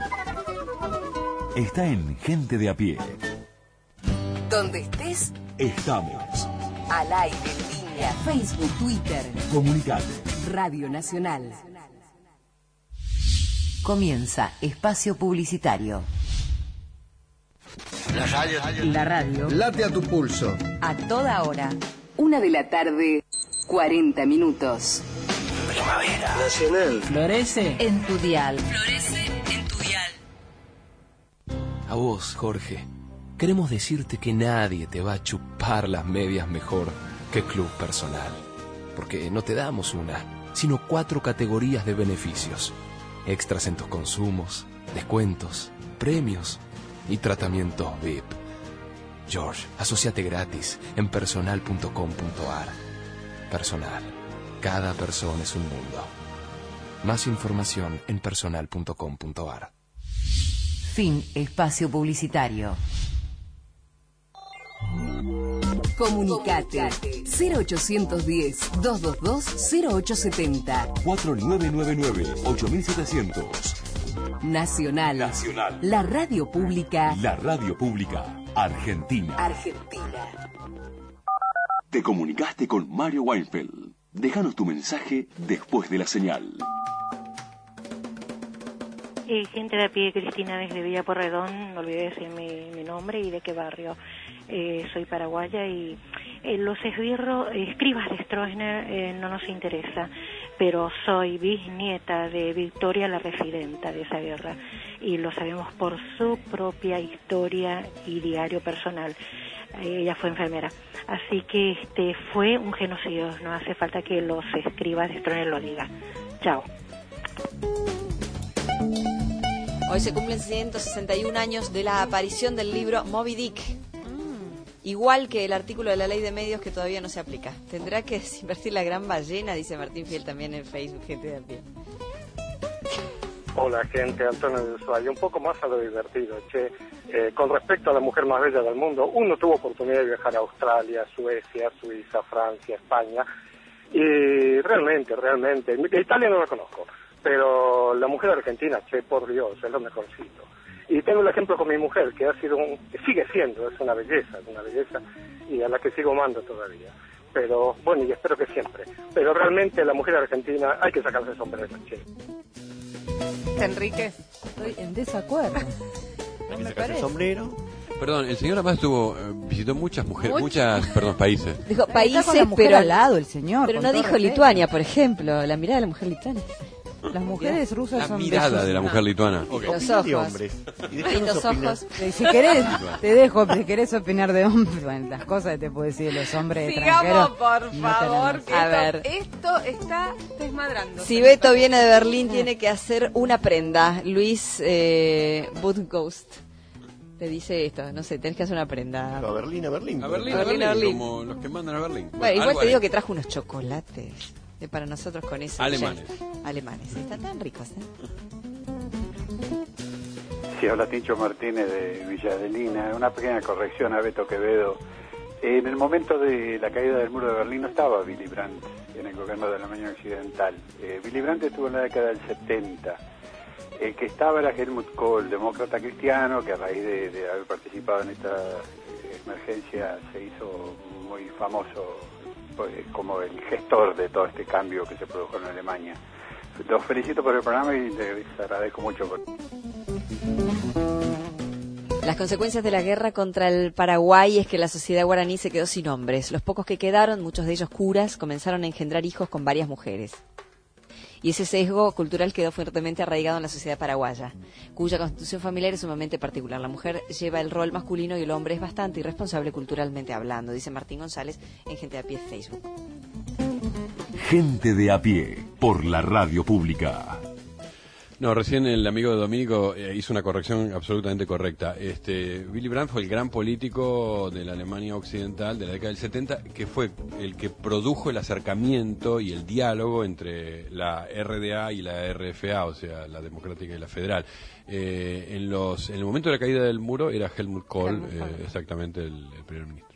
está en Gente de a Pie. Donde estés, estamos. Al aire, en línea, Facebook, Twitter. Comunicate. Radio Nacional. Comienza Espacio Publicitario. La radio. Late a tu pulso. A toda hora. 1:00 p.m, 40 minutos. Primavera. Nacional. Florece. En tu dial. Florece en tu dial. A vos, Jorge, queremos decirte que nadie te va a chupar las medias mejor que Club Personal. Porque no te damos una, sino 4 categorías de beneficios. Extras en tus consumos, descuentos, premios y tratamientos VIP. George, asociate gratis en personal.com.ar. Personal. Cada persona es un mundo. Más información en personal.com.ar. Fin Espacio Publicitario. Comunicate 0810-222-0870 4999-8700. Nacional. Nacional. La radio pública. La radio pública argentina. Argentina. Te comunicaste con Mario Weinfeld. Déjanos tu mensaje después de la señal. Gente de a pie, Cristina desde Villa Porredón, no olvidé decir mi nombre y de qué barrio. Soy paraguaya y los escribas de Stroessner no nos interesa, pero soy bisnieta de Victoria, la residenta de esa guerra, y lo sabemos por su propia historia y diario personal. Ella fue enfermera, así que fue un genocidio, no hace falta que los escribas de Stroessner lo digan. Chao. Hoy se cumplen 161 años de la aparición del libro Moby Dick. Igual que el artículo de la ley de medios que todavía no se aplica. Tendrá que desinvertir la gran ballena, dice Martín Fiel también en Facebook, Gente de a Pie. Hola, gente, Antonio de Ushuaia. Un poco más a lo divertido, con respecto a la mujer más bella del mundo, uno tuvo oportunidad de viajar a Australia, Suecia, Suiza, Francia, España, y realmente, Italia no la conozco, pero la mujer argentina, por Dios, es lo mejorcito. Y tengo el ejemplo con mi mujer, que sigue siendo, es una belleza, y a la que sigo amando todavía. Pero, bueno, y espero que siempre. Pero realmente la mujer argentina hay que sacarse el sombrero, Enrique. Estoy en desacuerdo. Hay que sacarse el sombrero. Perdón, el señor además visitó muchos países. Dijo países, pero al lado el señor. Pero no dijo Lituania, por ejemplo, la mirada de la mujer lituana. Las mujeres rusas son la mirada de la mujer lituana. Los ojos. Y los ojos. Si querés, te dejo, si querés opinar de hombres, bueno, las cosas que te puedo decir de los hombres extranjeros. Sigamos, por favor, que a ver. Esto está desmadrando. Si Beto viene de Berlín, tiene que hacer una prenda. Luis Budghost te dice esto, no sé, tenés que hacer una prenda. A Berlín. A Berlín, como los que mandan a Berlín. Bueno, igual te digo que trajo unos chocolates para nosotros con eso. Alemanes. Están tan ricos, Sí, hola, Tincho Martínez de Villa Adelina. Una pequeña corrección a Beto Quevedo. En el momento de la caída del muro de Berlín no estaba Willy Brandt en el gobierno de la Alemania Occidental. Willy Brandt estuvo en la década del 70. El que estaba era Helmut Kohl, demócrata cristiano, que a raíz de haber participado en esta emergencia se hizo muy famoso como el gestor de todo este cambio que se produjo en Alemania. Los felicito por el programa y les agradezco mucho por... Las consecuencias de la guerra contra el Paraguay es que la sociedad guaraní se quedó sin hombres. Los pocos que quedaron, muchos de ellos curas, comenzaron a engendrar hijos con varias mujeres. Y ese sesgo cultural quedó fuertemente arraigado en la sociedad paraguaya, cuya constitución familiar es sumamente particular. La mujer lleva el rol masculino y el hombre es bastante irresponsable culturalmente hablando, dice Martín González en Gente de a Pie Facebook. Gente de a Pie, por la radio pública. No, recién el amigo de Domínico hizo una corrección absolutamente correcta. Willy Brandt fue el gran político de la Alemania occidental de la década del 70, que fue el que produjo el acercamiento y el diálogo entre la RDA y la RFA, o sea, la democrática y la federal. En el momento de la caída del muro era Helmut Kohl, exactamente el primer ministro.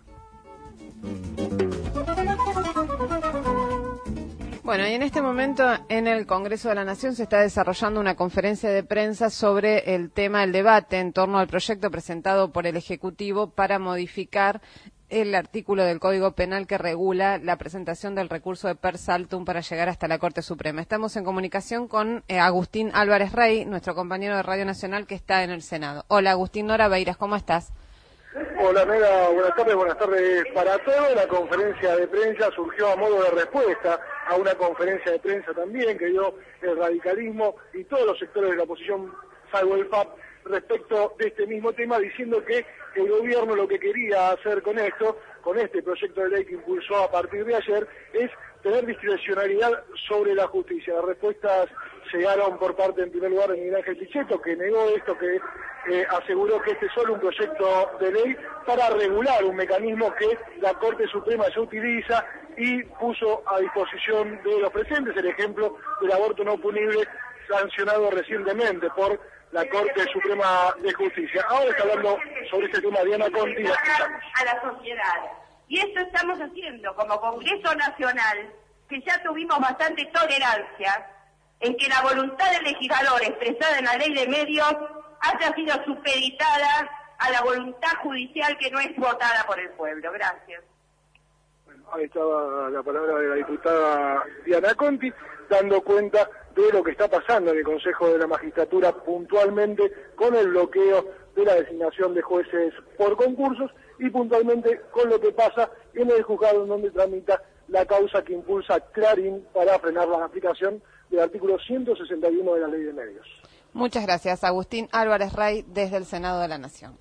Bueno, y en este momento en el Congreso de la Nación se está desarrollando una conferencia de prensa sobre el tema del debate en torno al proyecto presentado por el Ejecutivo para modificar el artículo del Código Penal que regula la presentación del recurso de per saltum para llegar hasta la Corte Suprema. Estamos en comunicación con Agustín Álvarez Rey, nuestro compañero de Radio Nacional que está en el Senado. Hola, Agustín. Nora Beiras, ¿cómo estás? Hola, Nora, buenas tardes para todos. La conferencia de prensa surgió a modo de respuesta a una conferencia de prensa también que dio el radicalismo y todos los sectores de la oposición, salvo el FAP, respecto de este mismo tema, diciendo que el gobierno lo que quería hacer con esto, con este proyecto de ley que impulsó a partir de ayer, es tener discrecionalidad sobre la justicia. Las respuestas llegaron por parte, en primer lugar, de Miguel Ángel Pichetto, que negó esto, que aseguró que este es solo un proyecto de ley para regular un mecanismo que la Corte Suprema ya utiliza, y puso a disposición de los presentes el ejemplo del aborto no punible sancionado recientemente por la Corte Suprema de Justicia. Ahora está hablando sobre este tema Diana Conti. A la sociedad. Y esto estamos haciendo como Congreso Nacional, que ya tuvimos bastante tolerancia en que la voluntad del legislador expresada en la ley de medios haya sido supeditada a la voluntad judicial que no es votada por el pueblo. Gracias. Bueno, ahí estaba la palabra de la diputada Diana Conti, dando cuenta de lo que está pasando en el Consejo de la Magistratura puntualmente con el bloqueo de la designación de jueces por concursos y puntualmente con lo que pasa en el juzgado en donde tramita la causa que impulsa Clarín para frenar la aplicación del artículo 161 de la Ley de Medios. Muchas gracias, Agustín Álvarez Rey, desde el Senado de la Nación.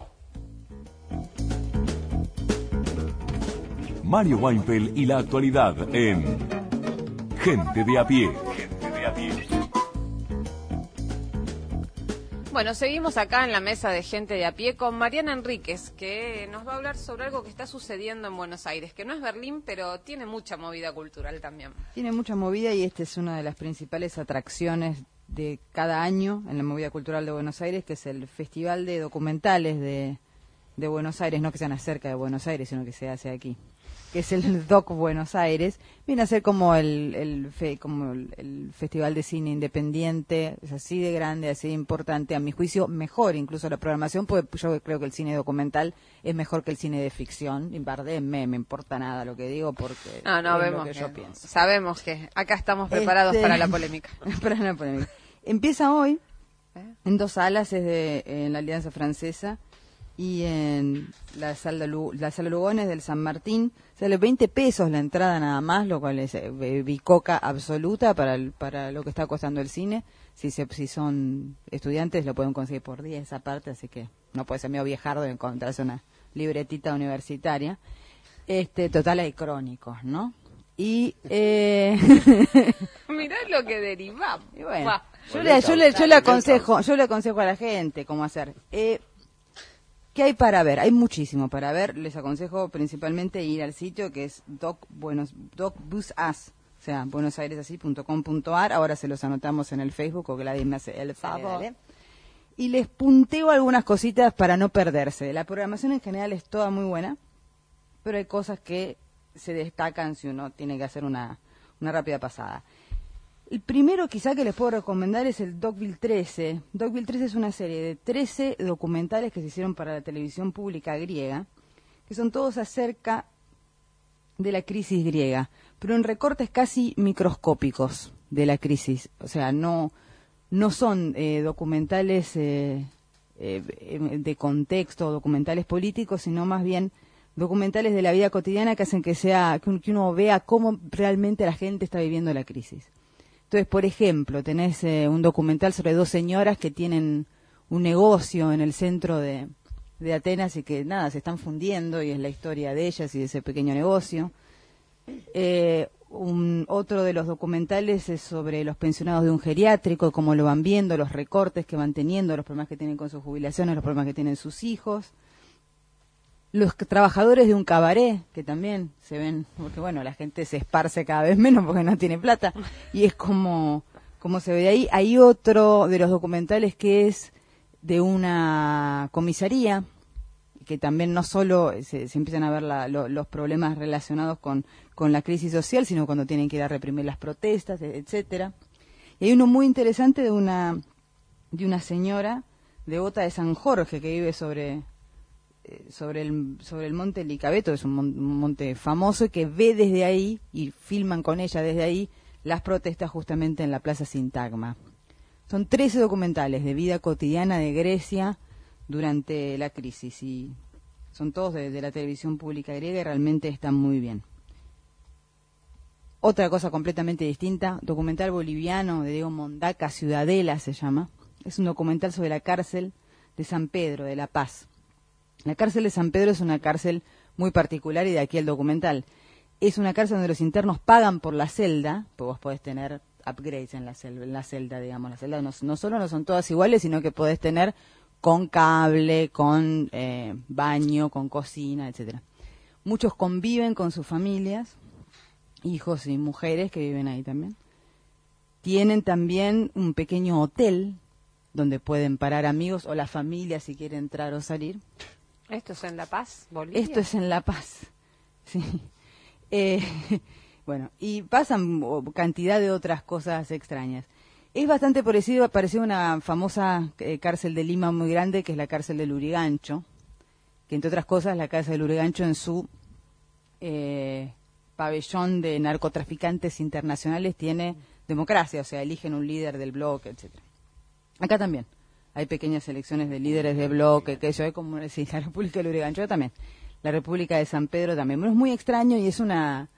Mario Weinfeld y la actualidad en Gente de a pie. Bueno, seguimos acá en la mesa de Gente de a pie con Mariana Enríquez, que nos va a hablar sobre algo que está sucediendo en Buenos Aires, que no es Berlín, pero tiene mucha movida cultural también. Tiene mucha movida y esta es una de las principales atracciones de cada año en la movida cultural de Buenos Aires, que es el Festival de Documentales de Buenos Aires, no que sean acerca de Buenos Aires, sino que se hace aquí, que es el DOC Buenos Aires. Viene a ser como el Festival de Cine Independiente, es así de grande, así de importante, a mi juicio mejor incluso la programación, porque yo creo que el cine documental es mejor que el cine de ficción, y me importa nada lo que digo, porque no, es lo que yo pienso. Sabemos que acá estamos preparados para la polémica. Para la polémica. Empieza hoy, en 2 salas, en la Alianza Francesa, y en la sala Lugones del San Martín sale 20 pesos la entrada nada más, lo cual es bicoca absoluta para lo que está costando el cine. Si son estudiantes lo pueden conseguir por 10 aparte, así que no puede ser medio viejardo de encontrarse una libretita universitaria. Total hay crónicos, ¿no? Y mirá lo que derivamos. Y bueno, yo le aconsejo a la gente cómo hacer. ¿Qué hay para ver? Hay muchísimo para ver. Les aconsejo principalmente ir al sitio que es DocBusAs, o sea, buenosairesasí.com.ar. Ahora se los anotamos en el Facebook, o Gladys me hace el favor. Y les punteo algunas cositas para no perderse. La programación en general es toda muy buena, pero hay cosas que se destacan si uno tiene que hacer una rápida pasada. El primero quizá que les puedo recomendar es el Dogville 13. Dogville 13 es una serie de 13 documentales que se hicieron para la televisión pública griega, que son todos acerca de la crisis griega, pero en recortes casi microscópicos de la crisis. O sea, no son documentales de contexto, documentales políticos, sino más bien documentales de la vida cotidiana que hacen que uno vea cómo realmente la gente está viviendo la crisis. Entonces, por ejemplo, tenés un documental sobre 2 señoras que tienen un negocio en el centro de Atenas y que, se están fundiendo, y es la historia de ellas y de ese pequeño negocio. Otro de los documentales es sobre los pensionados de un geriátrico, cómo lo van viendo, los recortes que van teniendo, los problemas que tienen con sus jubilaciones, los problemas que tienen sus hijos. Los trabajadores de un cabaret, que también se ven, porque bueno, la gente se esparce cada vez menos porque no tiene plata, y es como se ve de ahí. Hay otro de los documentales que es de una comisaría, que también no solo se empiezan a ver los problemas relacionados con la crisis social, sino cuando tienen que ir a reprimir las protestas, etcétera. Y hay uno muy interesante de una señora devota de San Jorge que vive sobre el monte Licabeto, es un monte famoso, y que ve desde ahí, y filman con ella desde ahí, las protestas justamente en la Plaza Sintagma. Son 13 documentales de vida cotidiana de Grecia durante la crisis, y son todos de la televisión pública griega y realmente están muy bien. Otra cosa completamente distinta, documental boliviano de Diego Mondaca, Ciudadela se llama. Es un documental sobre la cárcel de San Pedro, de La Paz. La cárcel de San Pedro es una cárcel muy particular, y de aquí el documental. Es una cárcel donde los internos pagan por la celda, pues vos podés tener upgrades en la celda, digamos. Las celdas no solo no son todas iguales, sino que podés tener con cable, con baño, con cocina, etcétera. Muchos conviven con sus familias, hijos y mujeres que viven ahí también. Tienen también un pequeño hotel donde pueden parar amigos o la familia si quiere entrar o salir. ¿Esto es en La Paz, Bolivia? Esto es en La Paz, sí. Bueno, y pasan cantidad de otras cosas extrañas. Es bastante parecido a una famosa cárcel de Lima muy grande, que es la cárcel del Lurigancho, que entre otras cosas la cárcel del Lurigancho en su pabellón de narcotraficantes internacionales tiene democracia, o sea, eligen un líder del bloque, etcétera. Acá también hay pequeñas elecciones de líderes de bloque, que eso es como decir, la República del Lurigancho también, la República de San Pedro también. Bueno, es muy extraño y es una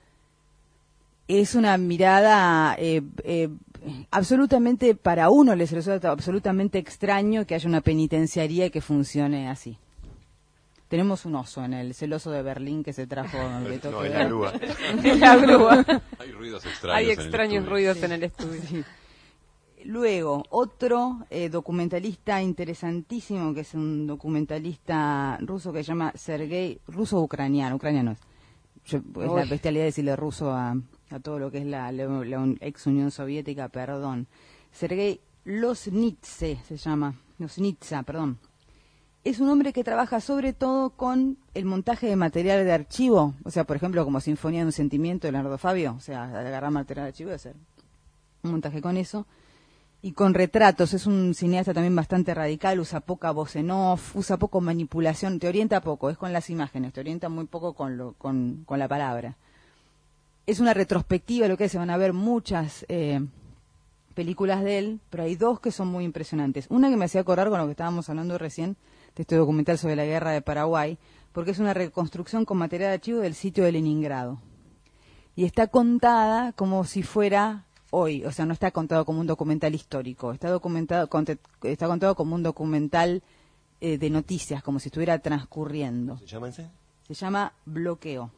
mirada absolutamente, para uno les resulta absolutamente extraño que haya una penitenciaría que funcione así. Tenemos un oso en el celoso de Berlín que se trajo de Tokio. No, en la grúa. En la grúa. Hay ruidos extraños. Hay extraños ruidos en el estudio. Sí. Luego, otro documentalista interesantísimo, que es un documentalista ruso que se llama Sergei, ruso-ucraniano, ucraniano es. Es la bestialidad decirle ruso a todo lo que es la ex Unión Soviética, perdón. Sergei Loznitsa se llama, Loznitsa, perdón. Es un hombre que trabaja sobre todo con el montaje de material de archivo, o sea, por ejemplo, como Sinfonía de un Sentimiento de Leonardo Fabio, o sea, agarrar material de archivo y hacer un montaje con eso. Y con retratos, es un cineasta también bastante radical, usa poca voz en off, usa poco manipulación, te orienta poco, es con las imágenes, te orienta muy poco con la palabra. Es una retrospectiva, lo que es, se van a ver muchas películas de él, pero hay dos que son muy impresionantes. Una que me hacía acordar con lo que estábamos hablando recién, de este documental sobre la guerra de Paraguay, porque es una reconstrucción con material de archivo del sitio de Leningrado. Y está contada como si fuera hoy, o sea, no está contado como un documental histórico, está contado como un documental de noticias, como si estuviera transcurriendo. ¿Se llama ese? Se llama Bloqueo.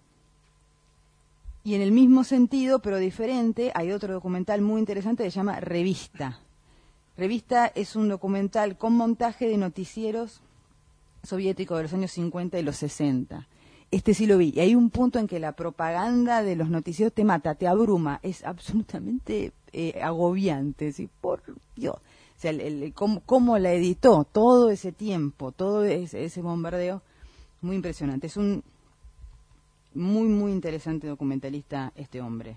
Y en el mismo sentido, pero diferente, hay otro documental muy interesante que se llama Revista. Revista es un documental con montaje de noticieros soviéticos de los años 50 y los 60. Este sí lo vi. Y hay un punto en que la propaganda de los noticieros te mata, te abruma. Es absolutamente agobiante. ¿Sí? Por Dios. O sea, cómo la editó todo ese tiempo, todo ese bombardeo, muy impresionante. Es un muy, muy interesante documentalista este hombre.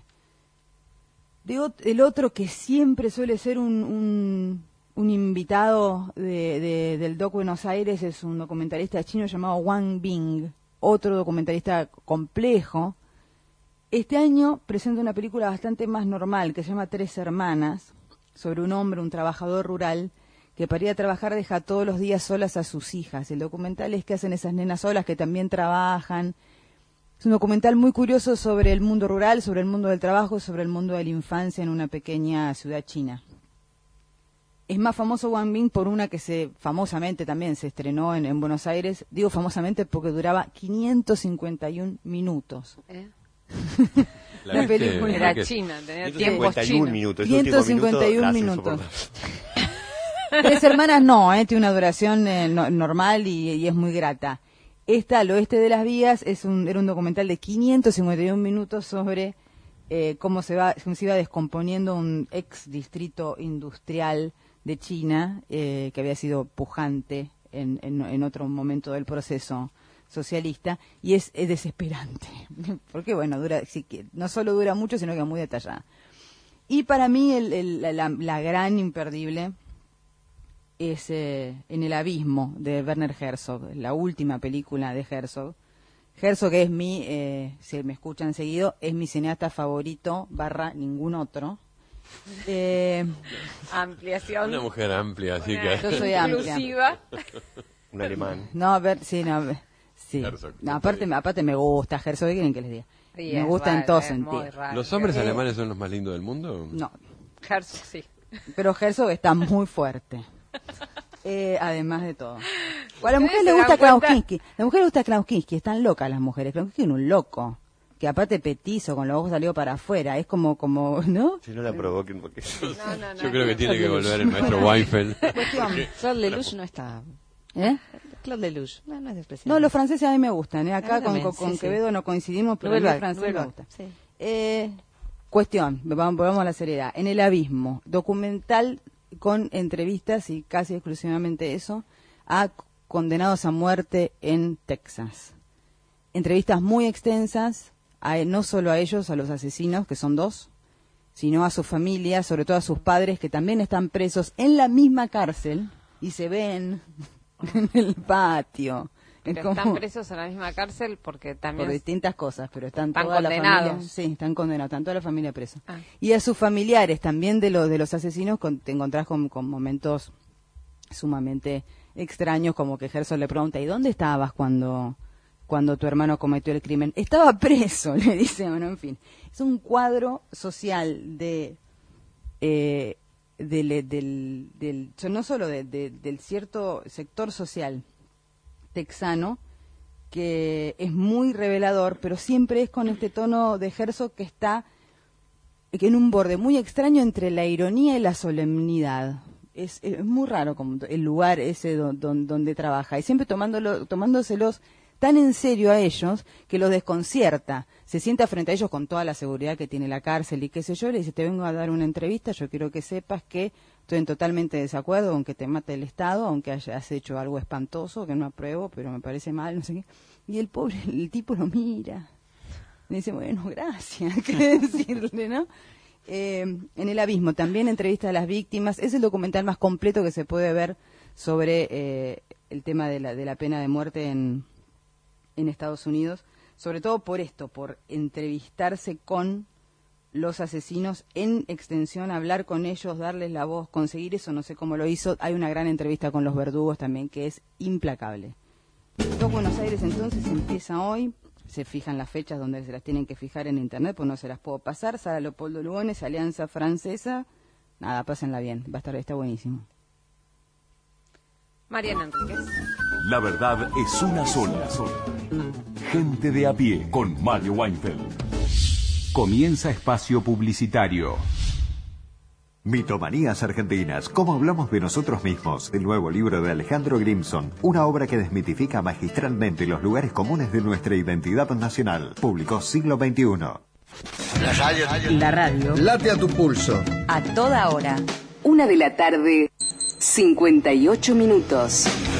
El otro que siempre suele ser un invitado del Doc Buenos Aires es un documentalista chino llamado Wang Bing, otro documentalista complejo. Este año presenta una película bastante más normal que se llama Tres Hermanas, sobre un hombre, un trabajador rural, que para ir a trabajar deja todos los días solas a sus hijas. El documental es que hacen esas nenas solas que también trabajan. Es un documental muy curioso sobre el mundo rural, sobre el mundo del trabajo, sobre el mundo de la infancia en una pequeña ciudad china. Es más famoso Wang Bing por una que famosamente también se estrenó en Buenos Aires. Digo famosamente porque duraba 551 minutos. La película era china, tenía tiempos chinos. 151 minutos. 3 hermanas no, tiene una duración normal y es muy grata. Esta, Al oeste de las vías, era un documental de 551 minutos sobre cómo se iba descomponiendo un ex distrito industrial de China que había sido pujante en otro momento del proceso socialista, y es desesperante, porque bueno, no solo dura mucho, sino que es muy detallada. Y para mí la gran imperdible es En el abismo, de Werner Herzog, la última película de Herzog. Herzog es si me escuchan seguido, es mi cineasta favorito / ningún otro. Ampliación. Una mujer amplia, así que... Yo soy amplia. Inclusiva. Un alemán. No, sí. No, aparte me gusta Herzog, ¿qué quieren que les diga? Sí, me gusta en todo sentido. ¿Los hombres alemanes son los más lindos del mundo? No. Herzog, sí. Pero Herzog está muy fuerte. Además de todo. A la mujer le gusta Klaus Kinski. La mujer le gusta Klaus Kinski. Están locas las mujeres. Klaus Kinski es un loco. Que aparte petizo, con los ojos salidos para afuera. Es como, ¿no? Si no la provoquen, porque... No, yo creo que tiene que volver el maestro Weinfeld. Claude Lelouch no está... Claude Lelouch, no es despreciable. No, los franceses a mí me gustan. Acá con Quevedo no coincidimos, pero el francés me gusta. Sí. Cuestión, volvamos a la seriedad. En el abismo, documental con entrevistas y casi exclusivamente eso, a condenados a muerte en Texas. Entrevistas muy extensas, no solo a ellos, a los asesinos, que son 2, sino a sus familias, sobre todo a sus padres, que también están presos en la misma cárcel y se ven en el patio. Pero están presos en la misma cárcel porque también... Por distintas cosas, pero están toda condenados. La familia... Sí, están condenados, están toda la familia presa. Y a sus familiares, también de los asesinos, te encontrás con momentos sumamente extraños, como que Herzog le pregunta, ¿y dónde estabas cuando tu hermano cometió el crimen? Estaba preso, le dice, bueno, en fin. Es un cuadro social no solo del cierto sector social texano, que es muy revelador, pero siempre es con este tono de Herzog que está en un borde muy extraño entre la ironía y la solemnidad. Es muy raro como el lugar ese donde trabaja, y siempre tomándoselos tan en serio a ellos que los desconcierta. Se sienta frente a ellos con toda la seguridad que tiene la cárcel y qué sé yo, le dice, te vengo a dar una entrevista, yo quiero que sepas que estoy en totalmente desacuerdo con que te mate el Estado, aunque hayas hecho algo espantoso, que no apruebo, pero me parece mal, no sé qué. Y el tipo lo mira, le dice, bueno, gracias, qué decirle, ¿no? En el abismo, también entrevista a las víctimas, es el documental más completo que se puede ver sobre el tema de la pena de muerte en Estados Unidos, sobre todo por entrevistarse con los asesinos en extensión, hablar con ellos, darles la voz, conseguir eso, no sé cómo lo hizo. Hay una gran entrevista con los verdugos también que es implacable. Doc Buenos Aires entonces empieza hoy, se fijan las fechas donde se las tienen que fijar en internet, pues no se las puedo pasar. Sala Leopoldo Lugones, Alianza Francesa, nada, pásenla bien, está buenísimo. Mariana Enríquez. La verdad es una sola. Gente de a pie con Mario Weinfeld. Comienza espacio publicitario. Mitomanías Argentinas, cómo hablamos de nosotros mismos, el nuevo libro de Alejandro Grimson, una obra que desmitifica magistralmente los lugares comunes de nuestra identidad nacional. Publicó Siglo XXI. La radio. Late a tu pulso. A toda hora. 1 de la tarde, 58 minutos.